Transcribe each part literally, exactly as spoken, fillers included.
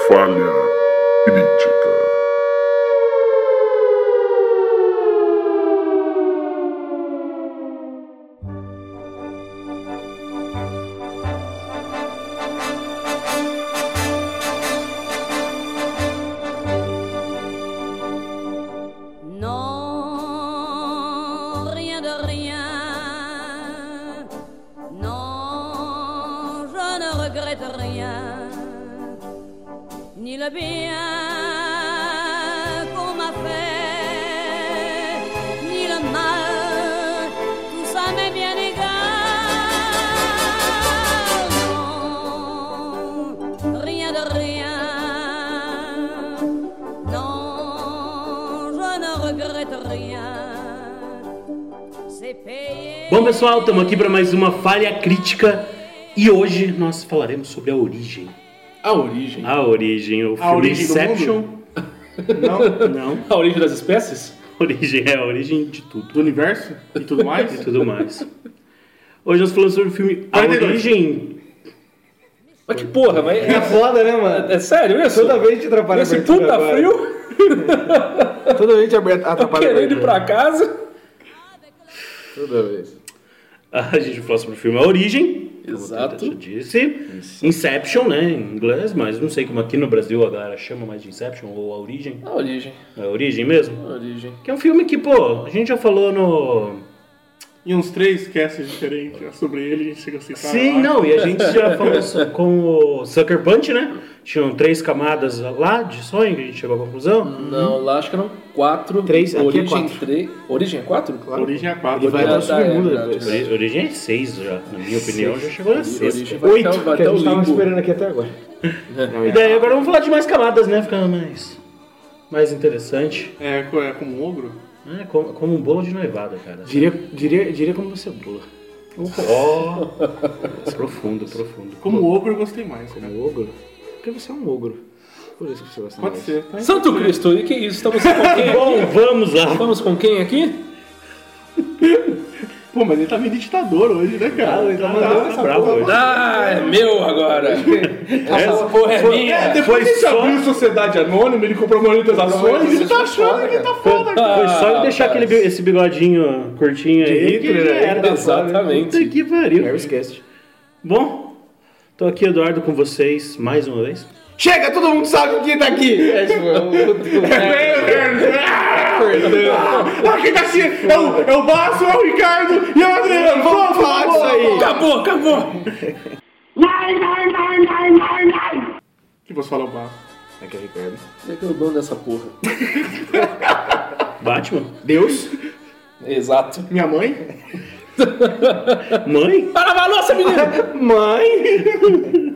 Falha Crítica. Bom, pessoal, estamos aqui para mais uma Falha Crítica e hoje nós falaremos sobre a origem. A origem? A origem, o a filme origem Inception. Não, não. A origem das espécies? Origem é a origem de tudo. Do universo? E tudo mais? E tudo mais. Hoje nós falamos sobre o filme A Origem. Mas que porra, mas... É foda, né, mano? É sério isso? Toda vez te atrapalha Esse puta agora. Frio? Toda vez te atrapalha. Tô querendo ir pra casa? Toda vez. A gente falou sobre o filme A Origem. Exato. Como eu disse. Inception, né, em inglês, mas não sei como aqui no Brasil a galera chama mais de Inception ou A Origem. A Origem. A Origem mesmo? A Origem. Que é um filme que, pô, a gente já falou no... Em uns três casts diferentes sobre ele, a gente chega assim... Sim, lá. não, e a gente já falou com o Sucker Punch, né? Tinham três camadas lá de sonho, que a gente chegou à conclusão. Não, lá acho que eram quatro. Três, aqui Origem é quatro. Três. Origem é quatro? Claro. Origem é quatro. Ele vai Ah, para o tá, submundo é, depois. verdade. Ori- Origem é seis já, na minha opinião, já chegou na Origem sexta. vai Oito, até, vai que até a o gente tava limbo. esperando aqui até agora. Não, E daí agora vamos falar de mais camadas, né? Fica mais, mais interessante. É, co- é como um ogro? É como, como um bolo de noivado, cara. Diria, diria, diria como você cebola. Ó, profundo, profundo. Como ogro eu gostei mais, cara. Um ogro? Porque você é um ogro. Por isso que você gosta Pode mais. ser. Tá? Santo Cristo, e que isso? Estamos com quem Bom, aqui? vamos lá. Estamos com quem aqui? Pô, mas ele tá meio ditador hoje, né, cara? ele tá Tá- mandando tá- essa bravo porra. hoje. Ah, é meu agora. Essa porra é É, minha. depois Foi que ele só- abriu Sociedade Anônima, ele comprou muitas ações, ele tá achando que tá foda, cara. Foi só ele deixar Ah, aquele, bi- esse bigodinho curtinho aí. De Hitler, que já né? era. Exatamente. Puta que pariu. Harry esquece. Bom, tô aqui, Eduardo, com vocês mais uma vez. Chega, todo mundo sabe o que tá aqui! É, tipo, é Ah, quem tá assim? É o, é o Basso, é o Ricardo e é o Adriano. Vamos falar disso aí! Acabou, acabou. Que você fala o Basso? É que é Ricardo. Você que é o dono dessa porra. Batman? Deus? Exato. Minha mãe? Mãe? Para a balança, menino. Mãe!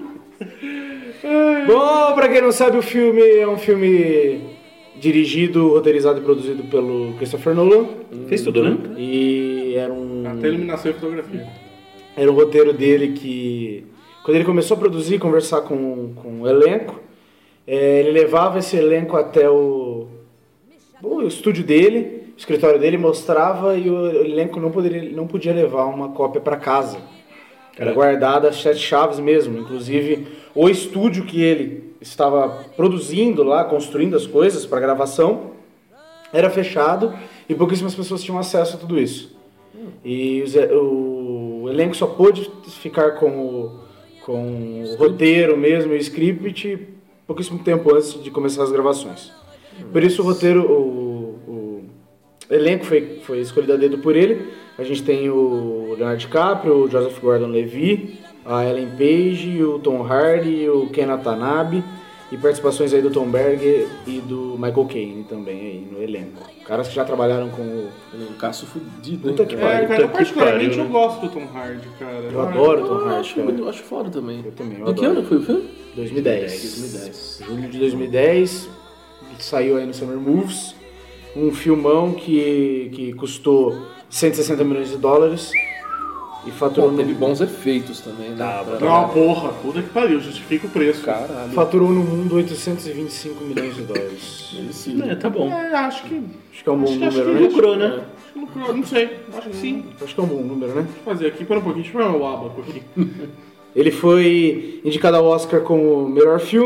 Bom, pra quem não sabe, o filme é um filme dirigido, roteirizado e produzido pelo Christopher Nolan. Fez tudo, né? E era um, Até iluminação e fotografia. era um roteiro dele que, quando ele começou a produzir, conversar com, com o elenco, é, ele levava esse elenco até o, bom, o estúdio dele, o escritório dele, mostrava e o elenco não, poderia, não podia levar uma cópia para casa. Era guardada às sete chaves mesmo. Inclusive, o estúdio que ele estava produzindo lá, construindo as coisas para gravação, era fechado e pouquíssimas pessoas tinham acesso a tudo isso. E os- o, elenco só pôde ficar com o, com o roteiro mesmo, o script, pouquíssimo tempo antes de começar as gravações. Por isso o roteiro, o, o elenco foi, foi escolhido a dedo por ele. A gente tem o Leonardo DiCaprio, o Joseph Gordon-Levitt, a Ellen Page, o Tom Hardy, o Ken Watanabe e participações aí do Tom Berger e do Michael Caine também aí no elenco. Caras que já trabalharam com o... Um caço fudido. Puta hein, que cara? É, pariu, cara, eu puta que particularmente pariu, eu né? gosto do Tom Hardy, cara. Eu adoro o Tom Eu Hardy, acho, cara. muito- eu acho foda também. Eu também, eu De que adoro. ano foi o filme? dois mil e dez. dois mil e dez. Julho de dois mil e dez, saiu aí no Summer Movies, um filmão que, que custou cento e sessenta milhões de dólares e faturou, Pô, no, teve bons efeitos também, né? Tá, Pra- Não, porra, puta que pariu, justifica o preço. Caralho. faturou no mundo oitocentos e vinte e cinco milhões de dólares. Esse... É, tá bom. É, acho que. Acho que é um bom Acho que- acho número, que né? Lucrou, né? Acho que lucrou, não sei, acho que sim. Acho que é um bom número, né? Deixa eu fazer aqui, pera um pouquinho, deixa eu pegar meu abaco aqui. Ele foi indicado ao Oscar como melhor filme,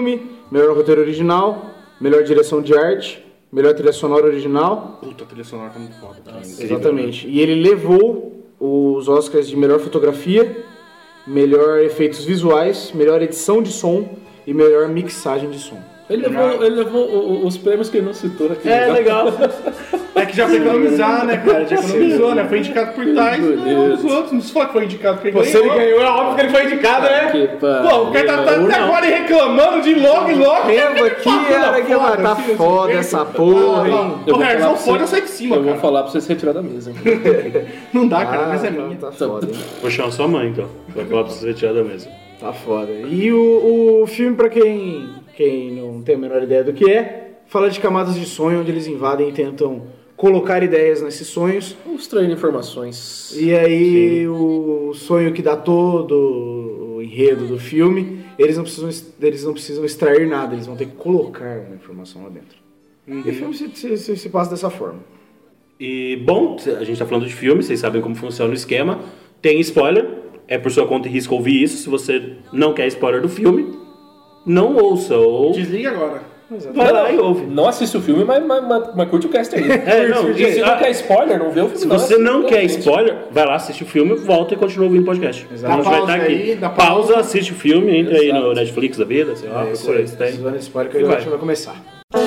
melhor roteiro original, melhor direção de arte, melhor trilha sonora original. Puta, a trilha sonora tá muito foda. Nossa, Exatamente. E ele levou os Oscars de melhor fotografia, melhor efeitos visuais, melhor edição de som e melhor mixagem de som. Ele levou, ele levou o- o- os prêmios que ele não citou aqui. É, legal. É que já foi economizar, né, cara? Já economizou, né? Foi indicado por tais, não os outros. Não se for que foi indicado porque Você ele ganhou, é óbvio que ele foi indicado, né? Que pariu. Pô, o cara tá, tá até agora reclamando de logo e logo. Lembra aqui, era que vai tá foda essa porra, hein? Eu O vou falar Harrison pra você- Ford eu saí de cima, Eu vou cara. falar pra você se retirar da mesa. Não dá, cara, Ah, mas é não, minha. tá foda, hein? Vou chamar sua mãe, então. Vai falar pra você retirar da mesa. Tá foda. E o, o filme, pra quem, quem não tem a menor ideia do que é, fala de camadas de sonho, onde eles invadem e tentam colocar ideias nesses sonhos. Vamos extrair informações. E aí o sonho que dá todo o enredo do filme, eles não precisam, eles não precisam extrair nada, eles vão ter que colocar uma informação lá dentro. E o filme se, se, se, se passa dessa forma. E, bom, a gente tá falando de filme, vocês sabem como funciona o esquema. Tem spoiler, é por sua conta e risco ouvir isso. Se você não quer spoiler do filme, não ouça, ou Desliga agora. vai lá e ouve. Não assiste o filme, mas, mas, mas, mas curte o cast aí. É, não, E se ah, não quer spoiler, não vê o filme. Se não, você não assiste, quer gente. spoiler, vai lá, assiste o filme, volta e continua ouvindo o podcast. Exato. A gente vai Dá pausa estar aqui. aí, dá pausa, pausa. assiste o filme, entra aí Exato. no Netflix da vida, sei lá, É isso procura aí, isso tem. vocês vão nesse spoiler que E agora a vai. gente vai começar.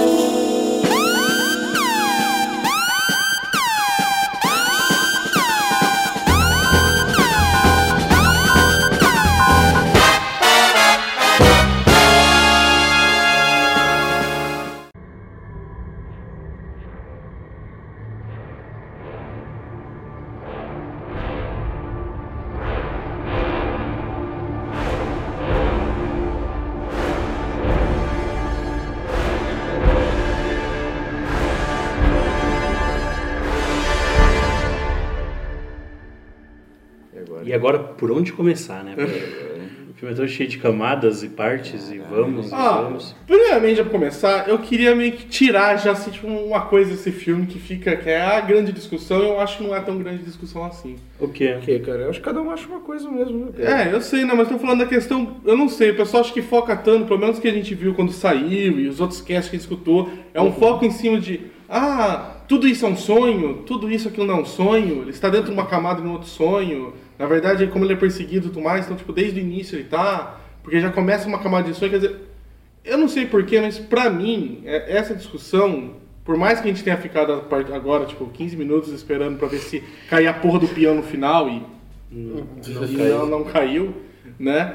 E agora, por onde começar, né? O filme é tão cheio de camadas e partes, e vamos, e Ah, vamos. primeiramente, já pra começar, eu queria meio que tirar já assim, tipo, uma coisa desse filme que fica, que é a grande discussão, eu acho que não é tão grande discussão assim. O quê? Ok, cara, eu acho que cada um acha uma coisa mesmo. Né, cara? É, eu sei, não, mas tô falando da questão, eu não sei, o pessoal acha que foca tanto, pelo menos que a gente viu quando saiu e os outros casts que a gente escutou, é um foco em cima de, ah, tudo isso é um sonho, tudo isso aquilo não é um sonho, ele está dentro de uma camada de um outro sonho, na verdade, como ele é perseguido e tudo mais, então, tipo, desde o início ele tá, porque já começa uma camada de sonho, quer dizer, eu não sei porquê, mas pra mim, é- essa discussão, por mais que a gente tenha ficado a part- agora, tipo, quinze minutos esperando pra ver se cair a porra do peão no final e Não e caiu. não, não caiu, né?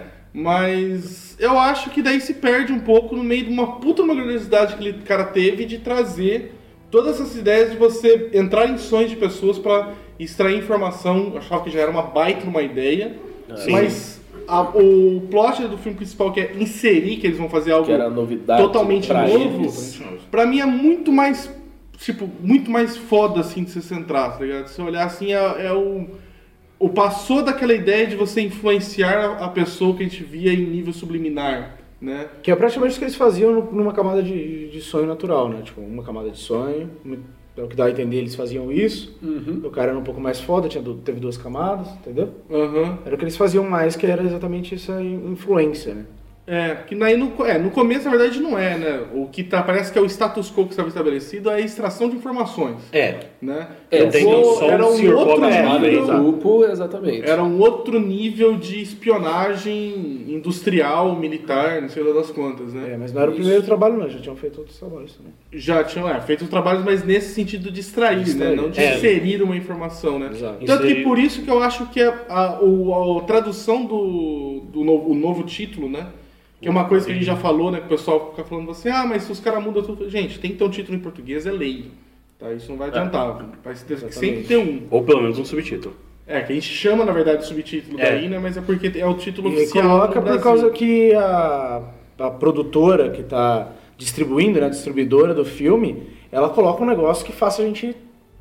Mas eu acho que daí se perde um pouco no meio de uma puta uma grandiosidade que o cara teve de trazer todas essas ideias de você entrar em sonhos de pessoas pra extrair informação. Eu achava que já era uma baita uma ideia, Sim. mas a- o plot do filme principal, que é inserir que eles vão fazer algo Que era novidade totalmente pra novo, eles. pra mim é muito mais, tipo, muito mais foda, assim, de se centrar, tá ligado? Se você olhar assim, é, é o, o passou daquela ideia de você influenciar a, a pessoa que a gente via em nível subliminar, né? Que é praticamente o que eles faziam no- numa camada de, de sonho natural, né? Tipo, uma camada de sonho, pelo que dá a entender, eles faziam isso. O cara era um pouco mais foda, tinha, du- teve duas camadas, entendeu? Aham. Era o que eles faziam mais, que era exatamente essa in- influência, né? É, que daí no, é, no começo, na verdade, não é, né? O que tá, parece que é o status quo que estava estabelecido é a extração de informações, É, né? É, tem Ficou- só um era um senhor outro Bob nível, Marley, do grupo, exatamente. era um outro nível de espionagem industrial, militar, não sei lá das quantas, né? É, mas não era o primeiro trabalho, não. Já tinham feito outros trabalhos também. Já tinham é, feito os trabalhos, mas nesse sentido de extrair, Distrair. né? Não de É. inserir uma informação, né? Exato. Tanto Isso que aí- por isso que eu acho que a, a, o- a tradução do, do novo, o novo título, né? Que é uma coisa que a gente já falou, né? Que o pessoal fica falando assim, ah, mas se os caras mudam tudo. Gente, tem que ter um título em português, é lei. Tá? Isso não vai adiantar. Vai ter, sempre ter um. ou pelo menos um subtítulo. É, que a gente chama, na verdade, de subtítulo É. daí, né? Mas é porque é o título E oficial. coloca do por Brasil. causa que a, a produtora que está distribuindo, né, a distribuidora do filme, ela coloca um negócio que faça a gente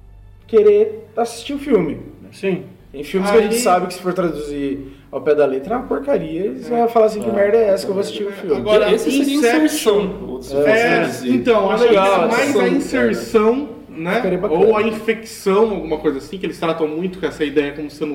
querer assistir o filme. né? Sim. Tem filmes que a gente Aí- sabe que se for traduzir ao pé da letra é uma porcaria, e você vai falar assim, que merda é essa que eu vou assistir o filme? Agora, Esse seria Inception. inserção. se fosse É, traduzir. então, acho legal, que é mais inserção, a cara. inserção, né? Ficaria bacana. Ou a infecção, alguma coisa assim, que eles tratam muito com essa ideia como sendo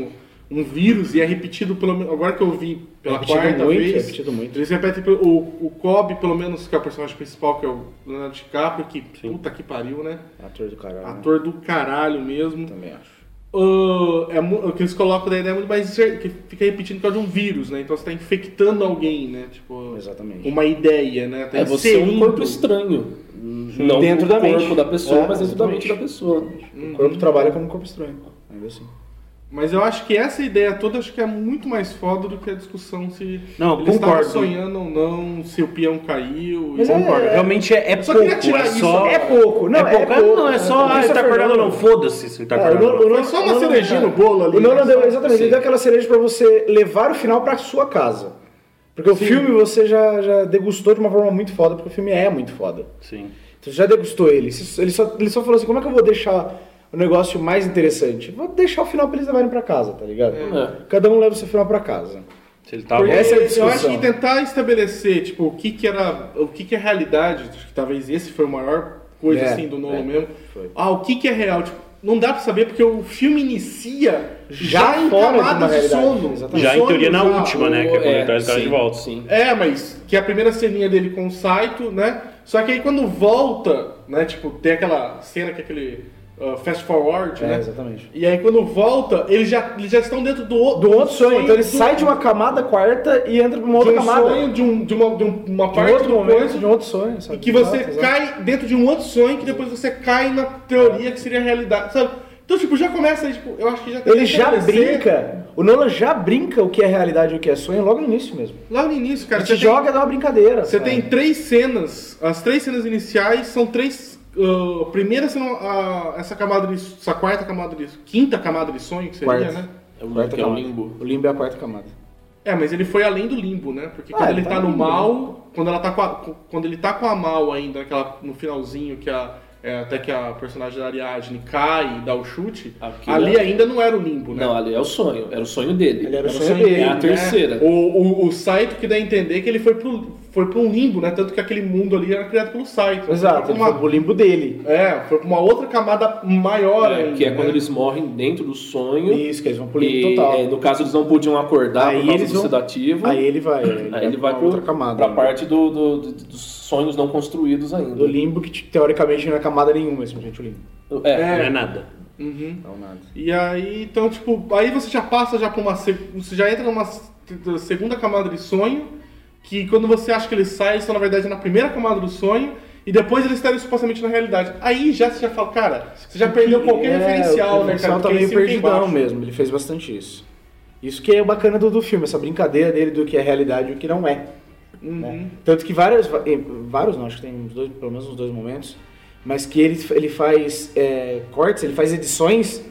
um vírus e é repetido, pelo menos, agora que eu vi pela Repetido quarta muito, vez, repetido muito. eles repetem pelo- o, o Cobb, pelo menos, que é o personagem principal, que é o Leonardo DiCaprio, que puta que pariu, né? Ator do caralho. né? Ator do caralho mesmo. Também acho. Uh, é, mu- o que eles colocam da ideia é muito mais cer- que fica repetindo por causa de um vírus, né? Então você tá infectando alguém, né? Tipo, Exatamente. uma ideia, né? Tá É você é um inserindo- corpo estranho. Não Dentro no da corpo mente. da pessoa, É, mas dentro da exatamente. mente da pessoa. O corpo trabalha como um corpo estranho. Ainda assim. Mas eu acho que essa ideia toda acho que é muito mais foda do que a discussão se Não, eles estavam concordo. sonhando ou não, se o peão caiu. Mas e- é- Concordo. Realmente é, é Eu só pouco. queria tirar É isso. só. É pouco. Não, é pouco. é pouco. Não, é só. O Ah, ele tá Christopher acordado ou Nolan- não? Foda-se se ele tá É, acordado. o Nolan- ou não. Foi só uma o Nolan- cerejinha no bolo ali. O Nolan né? deu, exatamente, Sim. ele deu aquela cereja pra você levar o final pra sua casa. Porque o filme você já, já degustou de uma forma muito foda, porque o filme é muito foda. Sim. Então você já degustou ele. Ele só, ele só falou assim, como é que eu vou deixar o negócio mais interessante? Vou deixar o final pra eles levarem pra casa, tá ligado? É. Cada um leva o seu final pra casa. Se ele tá Porque Essa é a eu discussão. acho que tentar estabelecer, tipo, o que que era, o que que é realidade, acho que talvez esse foi a maior coisa, É, assim, do Nolan é, mesmo. foi. Ah, o que que é real? Tipo, não dá pra saber porque o filme inicia Já já, em fora de uma camadas de realidade, sono. exatamente. Já em Sono teoria na já. última, né? Que é quando ele traz o cara sim, de volta. Sim. É, mas que é a primeira ceninha dele com o Saito, né? Só que aí quando volta, né? Tipo, tem aquela cena que é aquele uh, fast forward, É, né? exatamente. E aí quando volta, eles já, eles já estão dentro do, o- Do outro sonho, então ele do- sai de uma camada quarta e entra pra uma de outra um camada. sonho, de, um, de uma, de um- uma De um parte outro do momento, coisa, de um outro sonho, sabe? e que você Exato, exato. cai dentro de um outro sonho que depois você cai na teoria que seria a realidade, sabe? Então, tipo, já começa aí, tipo, eu acho que já tem Ele que já estabelecer- brinca, o Nolan já brinca o que é realidade e o que é sonho logo no início mesmo. Lá no início, cara, Ele você te tem- joga e dá uma brincadeira. Você sabe? tem três cenas, as três cenas iniciais são três. Uh, a primeira sendo a- essa camada de. Essa quarta camada de. Quinta camada de sonho, que seria, Quarta. né? É o, Quarta que é o camada. limbo. O limbo é a quarta camada. É, mas ele foi além do limbo, né? Porque Ah, quando ele ele tá tá no no limbo, mal, quando ela tá com a, quando ele tá com a mal ainda, naquela, no finalzinho, que a. é, até que a personagem da Ariadne cai e dá o chute, Aquilo ali é- ainda não era o limbo, né? Não, ali é o sonho. Era o sonho dele. Ele era o Era sonho dele. É a né? terceira. O, o, o Saito que dá a entender que ele foi pro, foi pro um limbo, né? Tanto que aquele mundo ali era criado pelo Saito. Exato, Foi ele pra foi uma, pro limbo dele. é, foi pra uma outra camada maior É, ainda. que é quando né? eles morrem dentro do sonho. Isso, que eles vão pro limbo E, total. é, no caso, eles não podiam acordar Aí por causa eles do vão- sedativo. Aí ele vai. Ele Aí ele vai pra pro, outra camada. pra né? parte do, do- do- dos sonhos não construídos ainda. Do limbo que teoricamente não é camada nenhuma, simplesmente o limbo. É, É. Não é nada. Uhum. Não, nada. E aí, então, tipo, aí você já passa já pra uma. se- Você já entra numa se- segunda camada de sonho, que quando você acha que eles saem, eles estão na verdade na primeira camada do sonho, e depois eles estão supostamente na realidade. Aí já você já fala, cara, você já perdeu qualquer É, referencial, o né, referencial cara? tá Porque meio esse filme tem perdidão baixo. mesmo, ele fez bastante isso. Isso que é o bacana do, do filme, essa brincadeira dele do que é realidade e o que não é. Uhum. Né? Tanto que vários, va- eh, vários não, acho que tem uns dois, pelo menos uns dois momentos, mas que ele, ele faz é, cortes, ele faz edições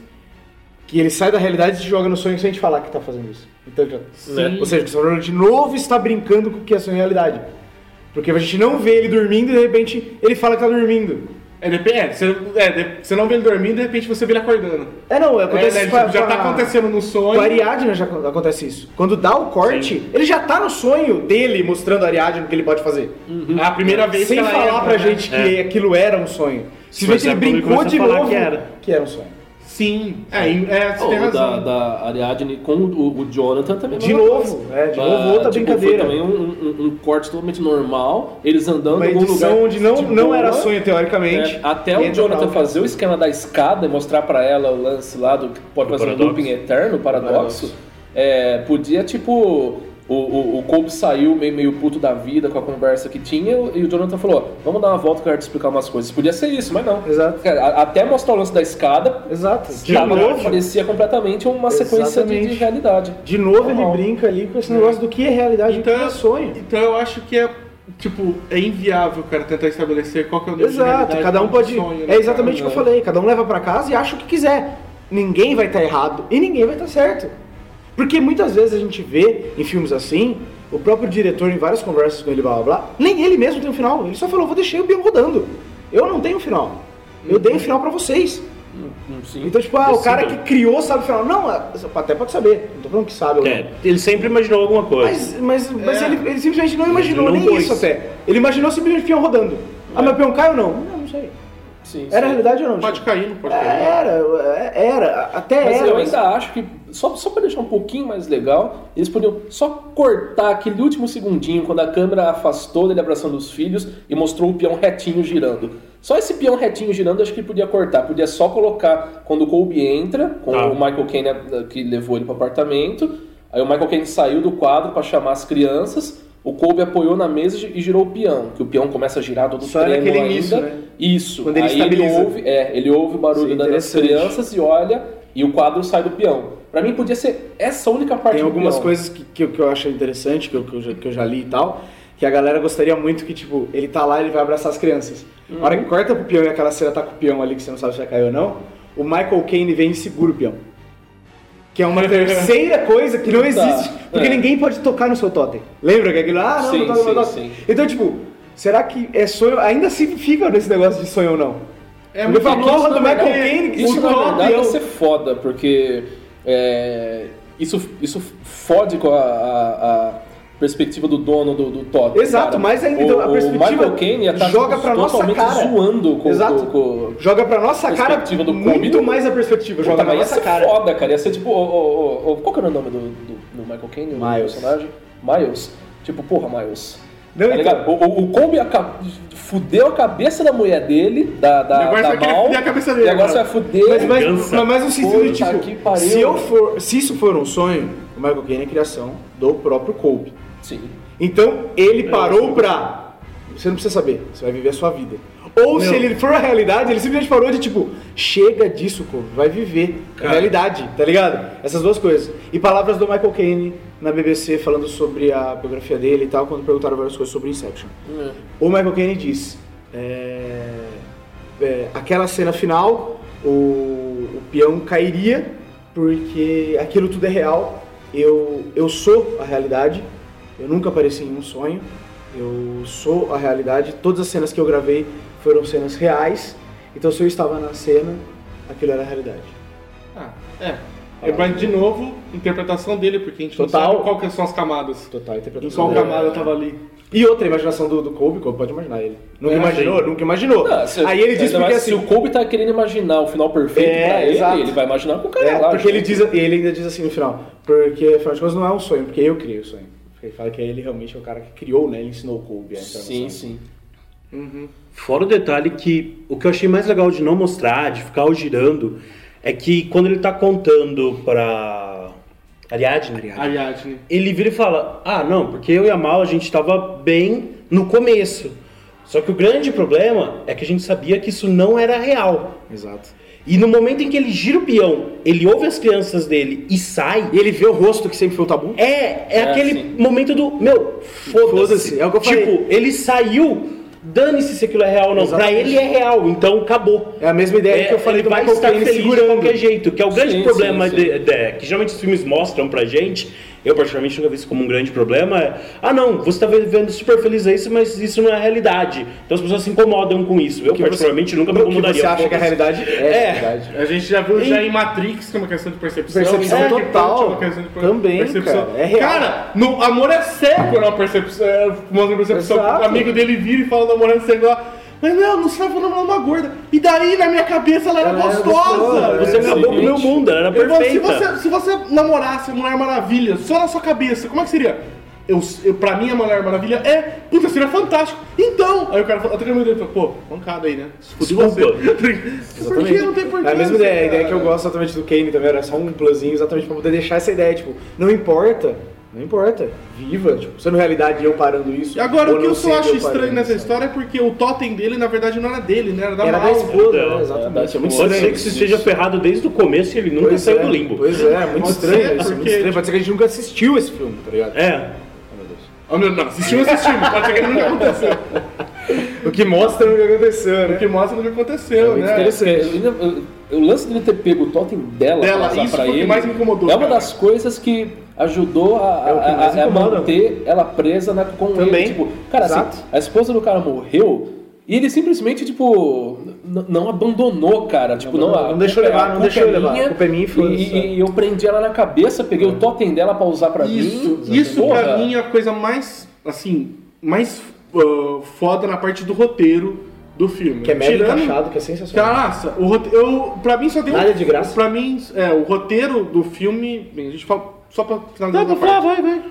que ele sai da realidade e te joga no sonho sem te falar que tá fazendo isso. Então, já- Sim. Ou seja, o Christopher de novo está brincando com o que é sonho e realidade. Porque a gente não vê ele dormindo e de repente ele fala que tá dormindo. É, depende, é, você, é, de- você não vê ele dormindo, de repente você vê ele acordando. É, não, É, acontece né, isso com a- tipo, já com tá a- acontecendo no Com a sonho. Ariadne já ac- acontece isso. Quando dá o corte, ele já tá no sonho dele mostrando a Ariadne o que ele pode fazer. É a primeira vez Sem que ela falar entra, pra né? gente que aquilo era um sonho. Se Simplesmente você ele quando ele brincou começa de a falar novo que era. que era um sonho. Sim, é, e- é você Pô, tem o da, razão. da Ariadne com o, o Jonathan também. é a De mesma novo, coisa. é, de Ah, novo outra tipo, brincadeira. Foi também um, um- um corte totalmente normal, eles andando Uma em algum lugar. edição onde não, de não boa, era sonho teoricamente. é, até E o entra Jonathan pra- fazer o esquema da escada e mostrar pra ela o lance lá do que pode Do fazer um paradoxo. looping eterno, o paradoxo. Paradoxo. É, podia, tipo, o, o, o Colby saiu meio, meio puto da vida com a conversa que tinha e o Jonathan falou: vamos dar uma volta que eu quero te explicar umas coisas. Podia ser isso, mas não. Exato. Cara, a- até mostrar o lance da escada, Exato. De tava- novo, parecia completamente uma sequência de, de Exatamente. realidade. de novo ele Normal. brinca ali com esse negócio do que é realidade e o que é sonho. Então eu acho que é, tipo, é inviável, cara, tentar estabelecer qual que é o nível de Exato, realidade, cada um qual que pode. é o sonho, né, É exatamente o cara? que eu falei, cada um leva pra casa e acha o que quiser. Ninguém vai estar errado e ninguém vai estar certo. Porque muitas vezes a gente vê em filmes assim, o próprio diretor, em várias conversas com ele, blá blá blá, nem ele mesmo tem um final. Ele só falou: vou deixar o peão rodando. Eu não tenho um final. Eu dei um final pra vocês. Hum, sim. Então, tipo, ah, o cara que Decidam. criou sabe o final. Não, até pode saber. Não tô falando que sabe ou não. É, ele sempre imaginou alguma coisa. Mas, mas, mas É. ele, ele simplesmente não imaginou Ele não nem pôs. isso até. Ele imaginou simplesmente o peão rodando. Ah, meu peão cai ou não? Não, não sei. Sim, Era sim. realidade ou não? Pode Tipo, cair, não pode cair. Era, era, até Mas era. eu mas- ainda acho que só, só pra deixar um pouquinho mais legal, eles podiam só cortar aquele último segundinho, quando a câmera afastou dele abraçando os filhos e mostrou o peão retinho girando. Só esse peão retinho girando, acho que podia cortar. Podia só colocar quando o Colby entra, com Ah. o Michael Caine que levou ele pro apartamento. Aí o Michael Caine saiu do quadro pra chamar as crianças. O Colby apoiou na mesa e girou o peão. Que o peão começa a girar todo Só tremo naquele ainda. início, né? Isso. Quando ele Aí ele estabiliza. ouve, é, ele ouve o barulho Isso é da- das interessante. crianças e olha, e o quadro sai do peão. Pra mim podia ser essa única parte Tem do algumas peão. coisas que, que, eu- que eu acho interessante, que eu, que, eu já, que eu já li e tal, que a galera gostaria muito que, tipo, ele tá lá e ele vai abraçar as crianças. Na hora que corta pro peão e aquela cena tá com o peão ali, que você não sabe se vai cair ou não, o Michael Caine vem e segura o peão. Que é uma terceira coisa que não existe, porque é. ninguém pode tocar no seu totem. Lembra que aquilo, ah, não, Sim, não toca no meu sim, totem. sim. Então, tipo, será que é sonho? Ainda assim fica nesse negócio de sonho ou não? É Porque muito pra louco, porra do na Michael verdade, Caine, Isso o na totem verdade é o- ia ser foda, porque é, isso, isso fode com a, a- a perspectiva do dono do, do totem. Exato, cara. mas ainda o, a o perspectiva Michael Caine ia estar joga pra nossa totalmente cara. zoando com, Exato. com, com Joga pra nossa cara perspectiva do muito Colby. mais a perspectiva, Puta, joga na mas ia nossa ser cara. foda, cara. Ia ser tipo. O, o, o, qual que era o nome do, do, do Michael Caine? o Miles. personagem? Miles. Tipo, porra, Miles. Não, Tá então- ligado? O, o, o Colby aca- fudeu a cabeça da mulher dele, da, da, E agora da você vai querer Mal, fuder a cabeça dele e agora agora. você vai fuder. Mas, mas, Vingança. mas, mas no sentido de, Puta tipo, que pariu. se, eu for, se isso for um sonho, o Michael Caine é criação do próprio Colby. Sim. Então, ele parou pra... Você não precisa saber, você vai viver a sua vida. Ou se Meu. ele for a realidade, ele simplesmente parou de, tipo, chega disso, Colby, vai viver a Cara. realidade, tá ligado? Essas duas coisas. E palavras do Michael Caine na B B C, falando sobre a biografia dele e tal, quando perguntaram várias coisas sobre Inception. O Michael Caine diz, é, é, aquela cena final, o, o peão cairia porque aquilo tudo é real, eu, eu sou a realidade, eu nunca apareci em um sonho, eu sou a realidade, todas as cenas que eu gravei foram cenas reais, então se eu estava na cena, aquilo era a realidade. Ah, é. É, mas de novo, interpretação dele, porque a gente Total. não sabe qual que são as camadas. Total Em interpretação. qual dele. camada tava ali. E outra, a imaginação do, do Colby, Colby pode imaginar ele. Nunca É, imaginou, nunca imaginou. Não, se- Aí ele diz ainda porque mais assim... se o Colby tá querendo imaginar o final perfeito É, pra ele, exato. ele vai imaginar com o cara É, lá. porque ele, junto. diz, ele ainda diz assim no final, porque afinal de contas não é um sonho, porque eu criei o sonho. Ele fala que ele realmente é o cara que criou, né? Ele ensinou o Colby a entrar no Sim, sonho. sim. Fora o detalhe que o que eu achei mais legal de não mostrar, de ficar o girando, é que quando ele tá contando pra Ariadne, Ariadne. ele vira e fala, ah, não, porque eu e a Mal a gente tava bem no começo. Só que o grande problema é que a gente sabia que isso não era real. Exato. E no momento em que ele gira o peão, ele ouve as crianças dele e sai, E ele vê o rosto que sempre foi o tabu? é, é, É, aquele sim. momento do, meu, foda-se. Foda-se, é o que eu Tipo, falei. ele saiu, dane-se se aquilo é real ou não. Exatamente. Pra ele é real, então acabou. É a mesma ideia que eu falei ele do vai Michael estar Caine feliz de segurando. qualquer jeito, que é o grande Sim, problema sim, sim. de- de- que geralmente os filmes mostram pra gente. Eu particularmente nunca vi isso como um grande problema. É, ah não, você tá vivendo super feliz a isso, mas isso não é a realidade. Então as pessoas se incomodam com isso. Eu Que particularmente você- nunca me o que incomodaria. você acha que a Foda-se. realidade é, É. a realidade. A gente já viu E- já em Matrix, que é uma questão de percepção. Percepção em Breaking total. Point é uma questão de per- Também, cara, é real. Cara, no Amor é Cego era uma percepção. É uma percepção. Exato. O amigo dele vira e fala do Amor é Cego lá. Mas não, não sai falando uma gorda. E daí, na minha cabeça, ela era Ela era gostosa. gostosa, Você É, acabou com o meu seguinte. mundo, ela era Eu vou- se, perfeita. você, se você namorasse a Mulher Maravilha só na sua cabeça, como é que seria? Eu, eu, pra mim, a Mulher Maravilha é... Puta, seria fantástico. Então... Aí o cara fala, até que eu me dei, pô, mancada aí, né? Se fude você. Desculpa. Por que não tem porquê? É a mesma ideia, a cara? ideia que eu gosto exatamente do Kane também, era só um plusinho exatamente pra poder deixar essa ideia, tipo, não importa, não importa, viva, tipo, sendo realidade eu parando isso. E agora, ou o que não eu só sendo acho eu estranho parando, nessa sabe? história é porque o totem dele, na verdade, não era dele, né? Era da Era da Mal. esposa, Então, né? Exatamente, é muito Pode estranho. ser que isso esteja ferrado desde o começo e ele nunca Pois saiu é, do limbo. Pois é, muito Pode estranho ser, isso, muito porque- estranho, pode ser que a gente nunca assistiu esse filme, tá ligado? É. Oh, meu Deus. Oh, meu, não, assistiu, assistiu. Pode ser que não aconteceu. O que mostra o que aconteceu, O né? que mostra o que aconteceu, É muito né? interessante. É, ainda- eu- O lance dele ter pego o totem dela, Dela, pra passar isso pra foi o que ele, mais me incomodou, é uma cara. das coisas que ajudou a, É o que a- mais a- a incomoda. manter ela presa na, com Também. ele. Tipo, cara, Exato. assim, a esposa do cara morreu e ele simplesmente, tipo, n- não abandonou, cara. Tipo, não, Não a deixou culpa- levar, a não culpa deixou é levar. minha, A culpa é minha e foda-se. e, e eu prendi ela na cabeça, peguei o totem dela pra usar pra Isso, mim. isso Porra. pra mim é a coisa mais, assim, mais uh, foda na parte do roteiro do filme. Que é mega Tirando- encaixado, que é sensacional. Nossa, o roteiro, eu, pra mim só tem um... Nada de graça. Pra mim, é, o roteiro do filme... Bem, a gente fala... Só pra finalizar Não, essa vai, parte. vai, vai.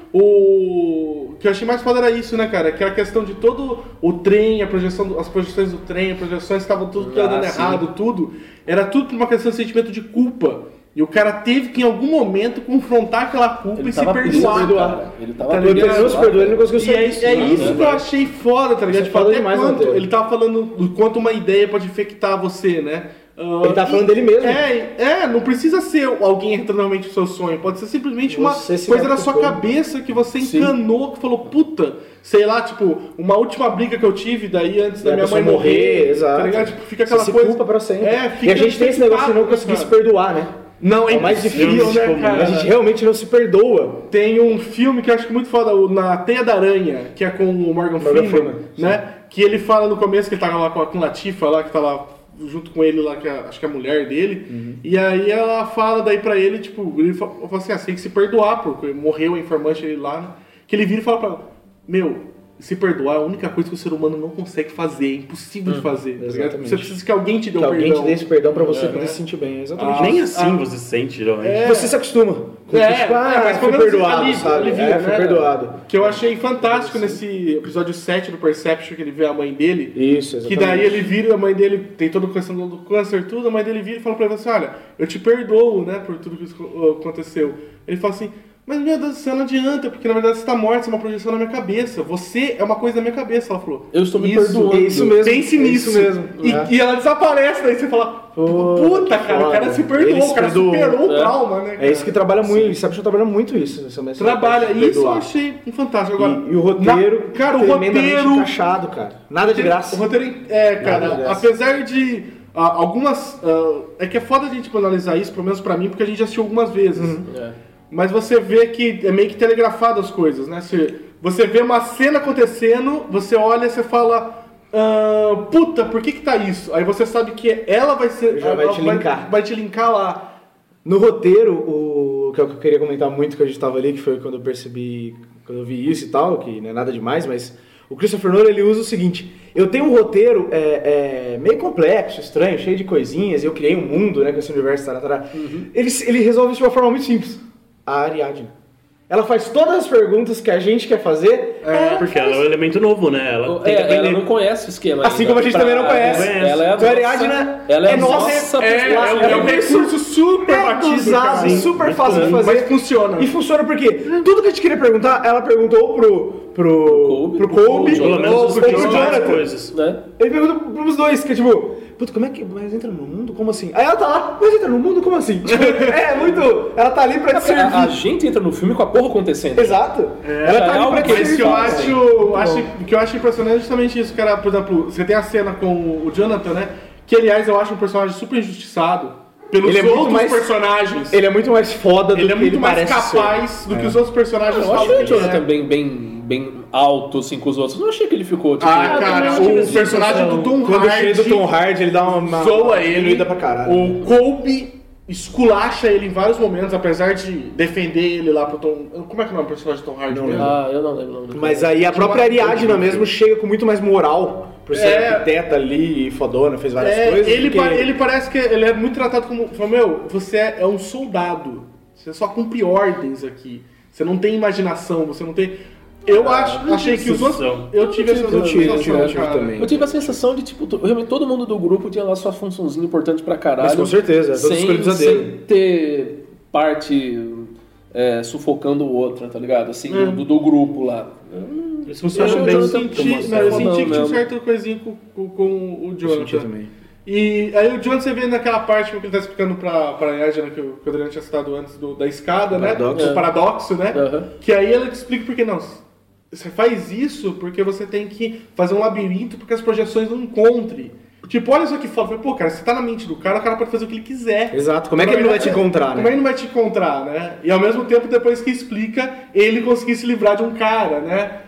O que eu achei mais foda era isso, né, cara? Que era a questão de todo o trem, a projeção, do- as projeções do trem, as projeções estavam tudo Ah, dando sim. errado, tudo. Era tudo por uma questão de sentimento de culpa. E o cara teve que, em algum momento, confrontar aquela culpa Ele e se tava perdoar. precisando, cara. cara. Ele tava Tá Ele ligado? não se perdoou, ele não conseguiu E sair é, disso. é né? isso que eu achei foda, tá ligado? Isso é foda Até demais, quanto, Matheus. ele tava falando do quanto uma ideia pode infectar você, né? Ah, Ele tá falando dele mesmo. É, é, não precisa ser alguém entrando realmente no seu sonho, pode ser simplesmente uma Você se coisa da sua machucou. cabeça que você Sim. encanou, que falou, puta, sei lá, tipo, uma última briga que eu tive daí antes da E a minha mãe pessoa morrer, morrer, exato. tá ligado? Tipo, fica aquela Você se coisa... culpa pra sempre. É, fica e a gente tem esse negócio de não infectado, conseguir né, se cara? perdoar, né? Não, é, É o mais impossível, difícil, né, cara? A gente realmente não se perdoa. Tem um filme que eu acho muito foda, o Na Teia da Aranha, que é com o Morgan, Morgan Freeman, Freeman, né? Que ele fala no começo que ele tá lá com a, com a Latifa lá, que tá lá junto com ele lá, que é, acho que é a mulher dele. Uhum. E aí ela fala daí pra ele, tipo, ele fala, fala assim, ah, você tem que se perdoar, porque morreu a informante dele lá, né? Que ele vira e fala pra ela, meu, se perdoar é a única coisa que o ser humano não consegue fazer, é impossível de fazer, tá ligado? exatamente. Você precisa que alguém te dê Que um alguém perdão. te dê esse perdão pra você É, poder né? se sentir bem. Exatamente. Ah, Nem assim ah, você se sente, geralmente. É. Você se acostuma. Com É, tipo, ah, é, mas fui pelo menos perdoado, alivia, sabe? alivia, é, fui né? perdoado. Que eu achei fantástico nesse episódio sete do Perception, que ele vê a mãe dele. Isso, Que exatamente. daí ele vira, a mãe dele tem toda a questão do câncer, tudo, a mãe dele vira e fala pra ele assim, olha, eu te perdoo, né, por tudo que isso aconteceu. Ele fala assim, mas meu Deus do céu, não adianta, porque na verdade você tá morto, isso é uma projeção na minha cabeça. Você é uma coisa na minha cabeça, ela falou. Eu estou me Isso, perdoando. É isso mesmo. Pense é nisso. Isso mesmo. E, É. e ela desaparece, daí você fala, Pô, puta, que cara, o cara foda. se perdoou, Ele se o cara perdoou. superou o É. trauma, né, cara? É isso que trabalha muito, Inception trabalha muito isso. Essa mensagem Trabalha, de isso eu perdoar. achei fantástico. Agora, E, e o roteiro, na- cara, o tremendamente roteiro... encaixado, cara. Nada de graça. O roteiro, é, cara, Nada de graça. apesar de ah, algumas... ah, é que é foda a gente analisar isso, pelo menos pra mim, porque a gente já assistiu algumas vezes. Uhum. É. Mas você vê que é meio que telegrafado as coisas, né? Você, você vê uma cena acontecendo, você olha e você fala... ah, puta, por que que tá isso? Aí você sabe que ela vai ser... Já vai ela te linkar. Vai te linkar lá. No roteiro, o que eu queria comentar muito que a gente tava ali, que foi quando eu percebi, quando eu vi isso e tal, que não é nada demais, mas o Christopher Nolan, ele usa o seguinte, eu tenho um roteiro é, é, meio complexo, estranho, cheio de coisinhas, eu criei um mundo, né, com esse universo, tará, tará. Ele, ele resolve isso de uma forma muito simples. A Ariadne. Ela faz todas as perguntas que a gente quer fazer, É, porque ela é um elemento novo, né? Ela tem que É, ela aprender. não conhece o esquema assim ainda. como a gente também não Pra- conhece. Ela é a Então a nossa, Ariadne ela é, é a nossa- nossa É, pessoa. é, um- é um recurso super é batido, usado, cara. super Muito fácil de bom, fazer. mas funciona. E funciona porque tudo que a gente queria perguntar, ela perguntou pro pro Colby, pro pro Colby, Jonathan. Pelo ou menos pro discutiu várias Jonathan. coisas. Né? Ele perguntou pros dois, que é tipo, puta, como é que, mas entra no mundo? Como assim? Aí ela tá lá, mas entra no mundo? Como assim? Tipo, é muito, ela tá ali pra te servir. A, a gente entra no filme com a porra acontecendo. Exato. ela já tá é ali algo pra te que Mas servir. que eu Sim. acho, acho, o que eu acho impressionante é justamente isso, cara. Por exemplo, você tem a cena com o Jonathan, né? Que, aliás, eu acho um personagem super injustiçado pelos Ele é muito outros mais- personagens. Ele é muito mais foda do Ele é que muito ele mais parece capaz ser. do que os outros personagens Eu achei falam o que ele Jonathan é. bem, bem, bem alto, assim, com os outros. Não achei que ele ficou, tipo... Ah, cara, eu tive o essa personagem sensação. do Tom Quando Hardy chega do Tom Hardy, ele dá uma, uma zoa ele. diminuída pra caralho. O Colby esculacha ele em vários momentos, apesar de defender ele lá pro Tom... Como é que é o nome do personagem do Tom Hardy Não mesmo? Ah, eu não lembro o nome do Mas cara. aí a própria Ariadna mesmo chega com muito mais moral, por ser É. arquiteta ali, fodona, fez várias É, coisas. ele, do que- pa- ele parece que ele é muito tratado como... Fala, meu, você é, é um soldado. Você só cumpre ordens aqui. Você não tem imaginação, você não tem... Eu acho, não achei tive que os outros... sensação. Eu tive essa Eu tive, eu tive, eu sensação, tive cara. também. Eu tive a sensação de, tipo, to- realmente todo mundo do grupo tinha lá sua funçãozinha importante pra caralho. Mas com certeza, todos sem, escolhidos a sem dedo. ter parte é, sufocando o outro, tá ligado? Assim, É. do, do grupo lá. Isso Eu, funciona achei o bem. eu Jonathan senti, como não, eu fodão senti que tinha mesmo. certa coisinha com, com, com o Eu senti Jonathan. também. E aí o Jonathan, você vê naquela parte que ele tá explicando pra, pra Ariadna, que o que o Adriano tinha citado antes do, da escada, Paradoxo. né? O paradoxo, né? Aham. Que aí ela te explica por que não. Você faz isso porque você tem que fazer um labirinto porque as projeções não encontrem. Tipo, olha só que foda. Pô, cara, você tá na mente do cara, o cara pode fazer o que ele quiser. Exato. Como é que ele não vai te encontrar, Como é né? que ele não vai te encontrar, né? E ao mesmo tempo, depois que explica, ele conseguir se livrar de um cara, né?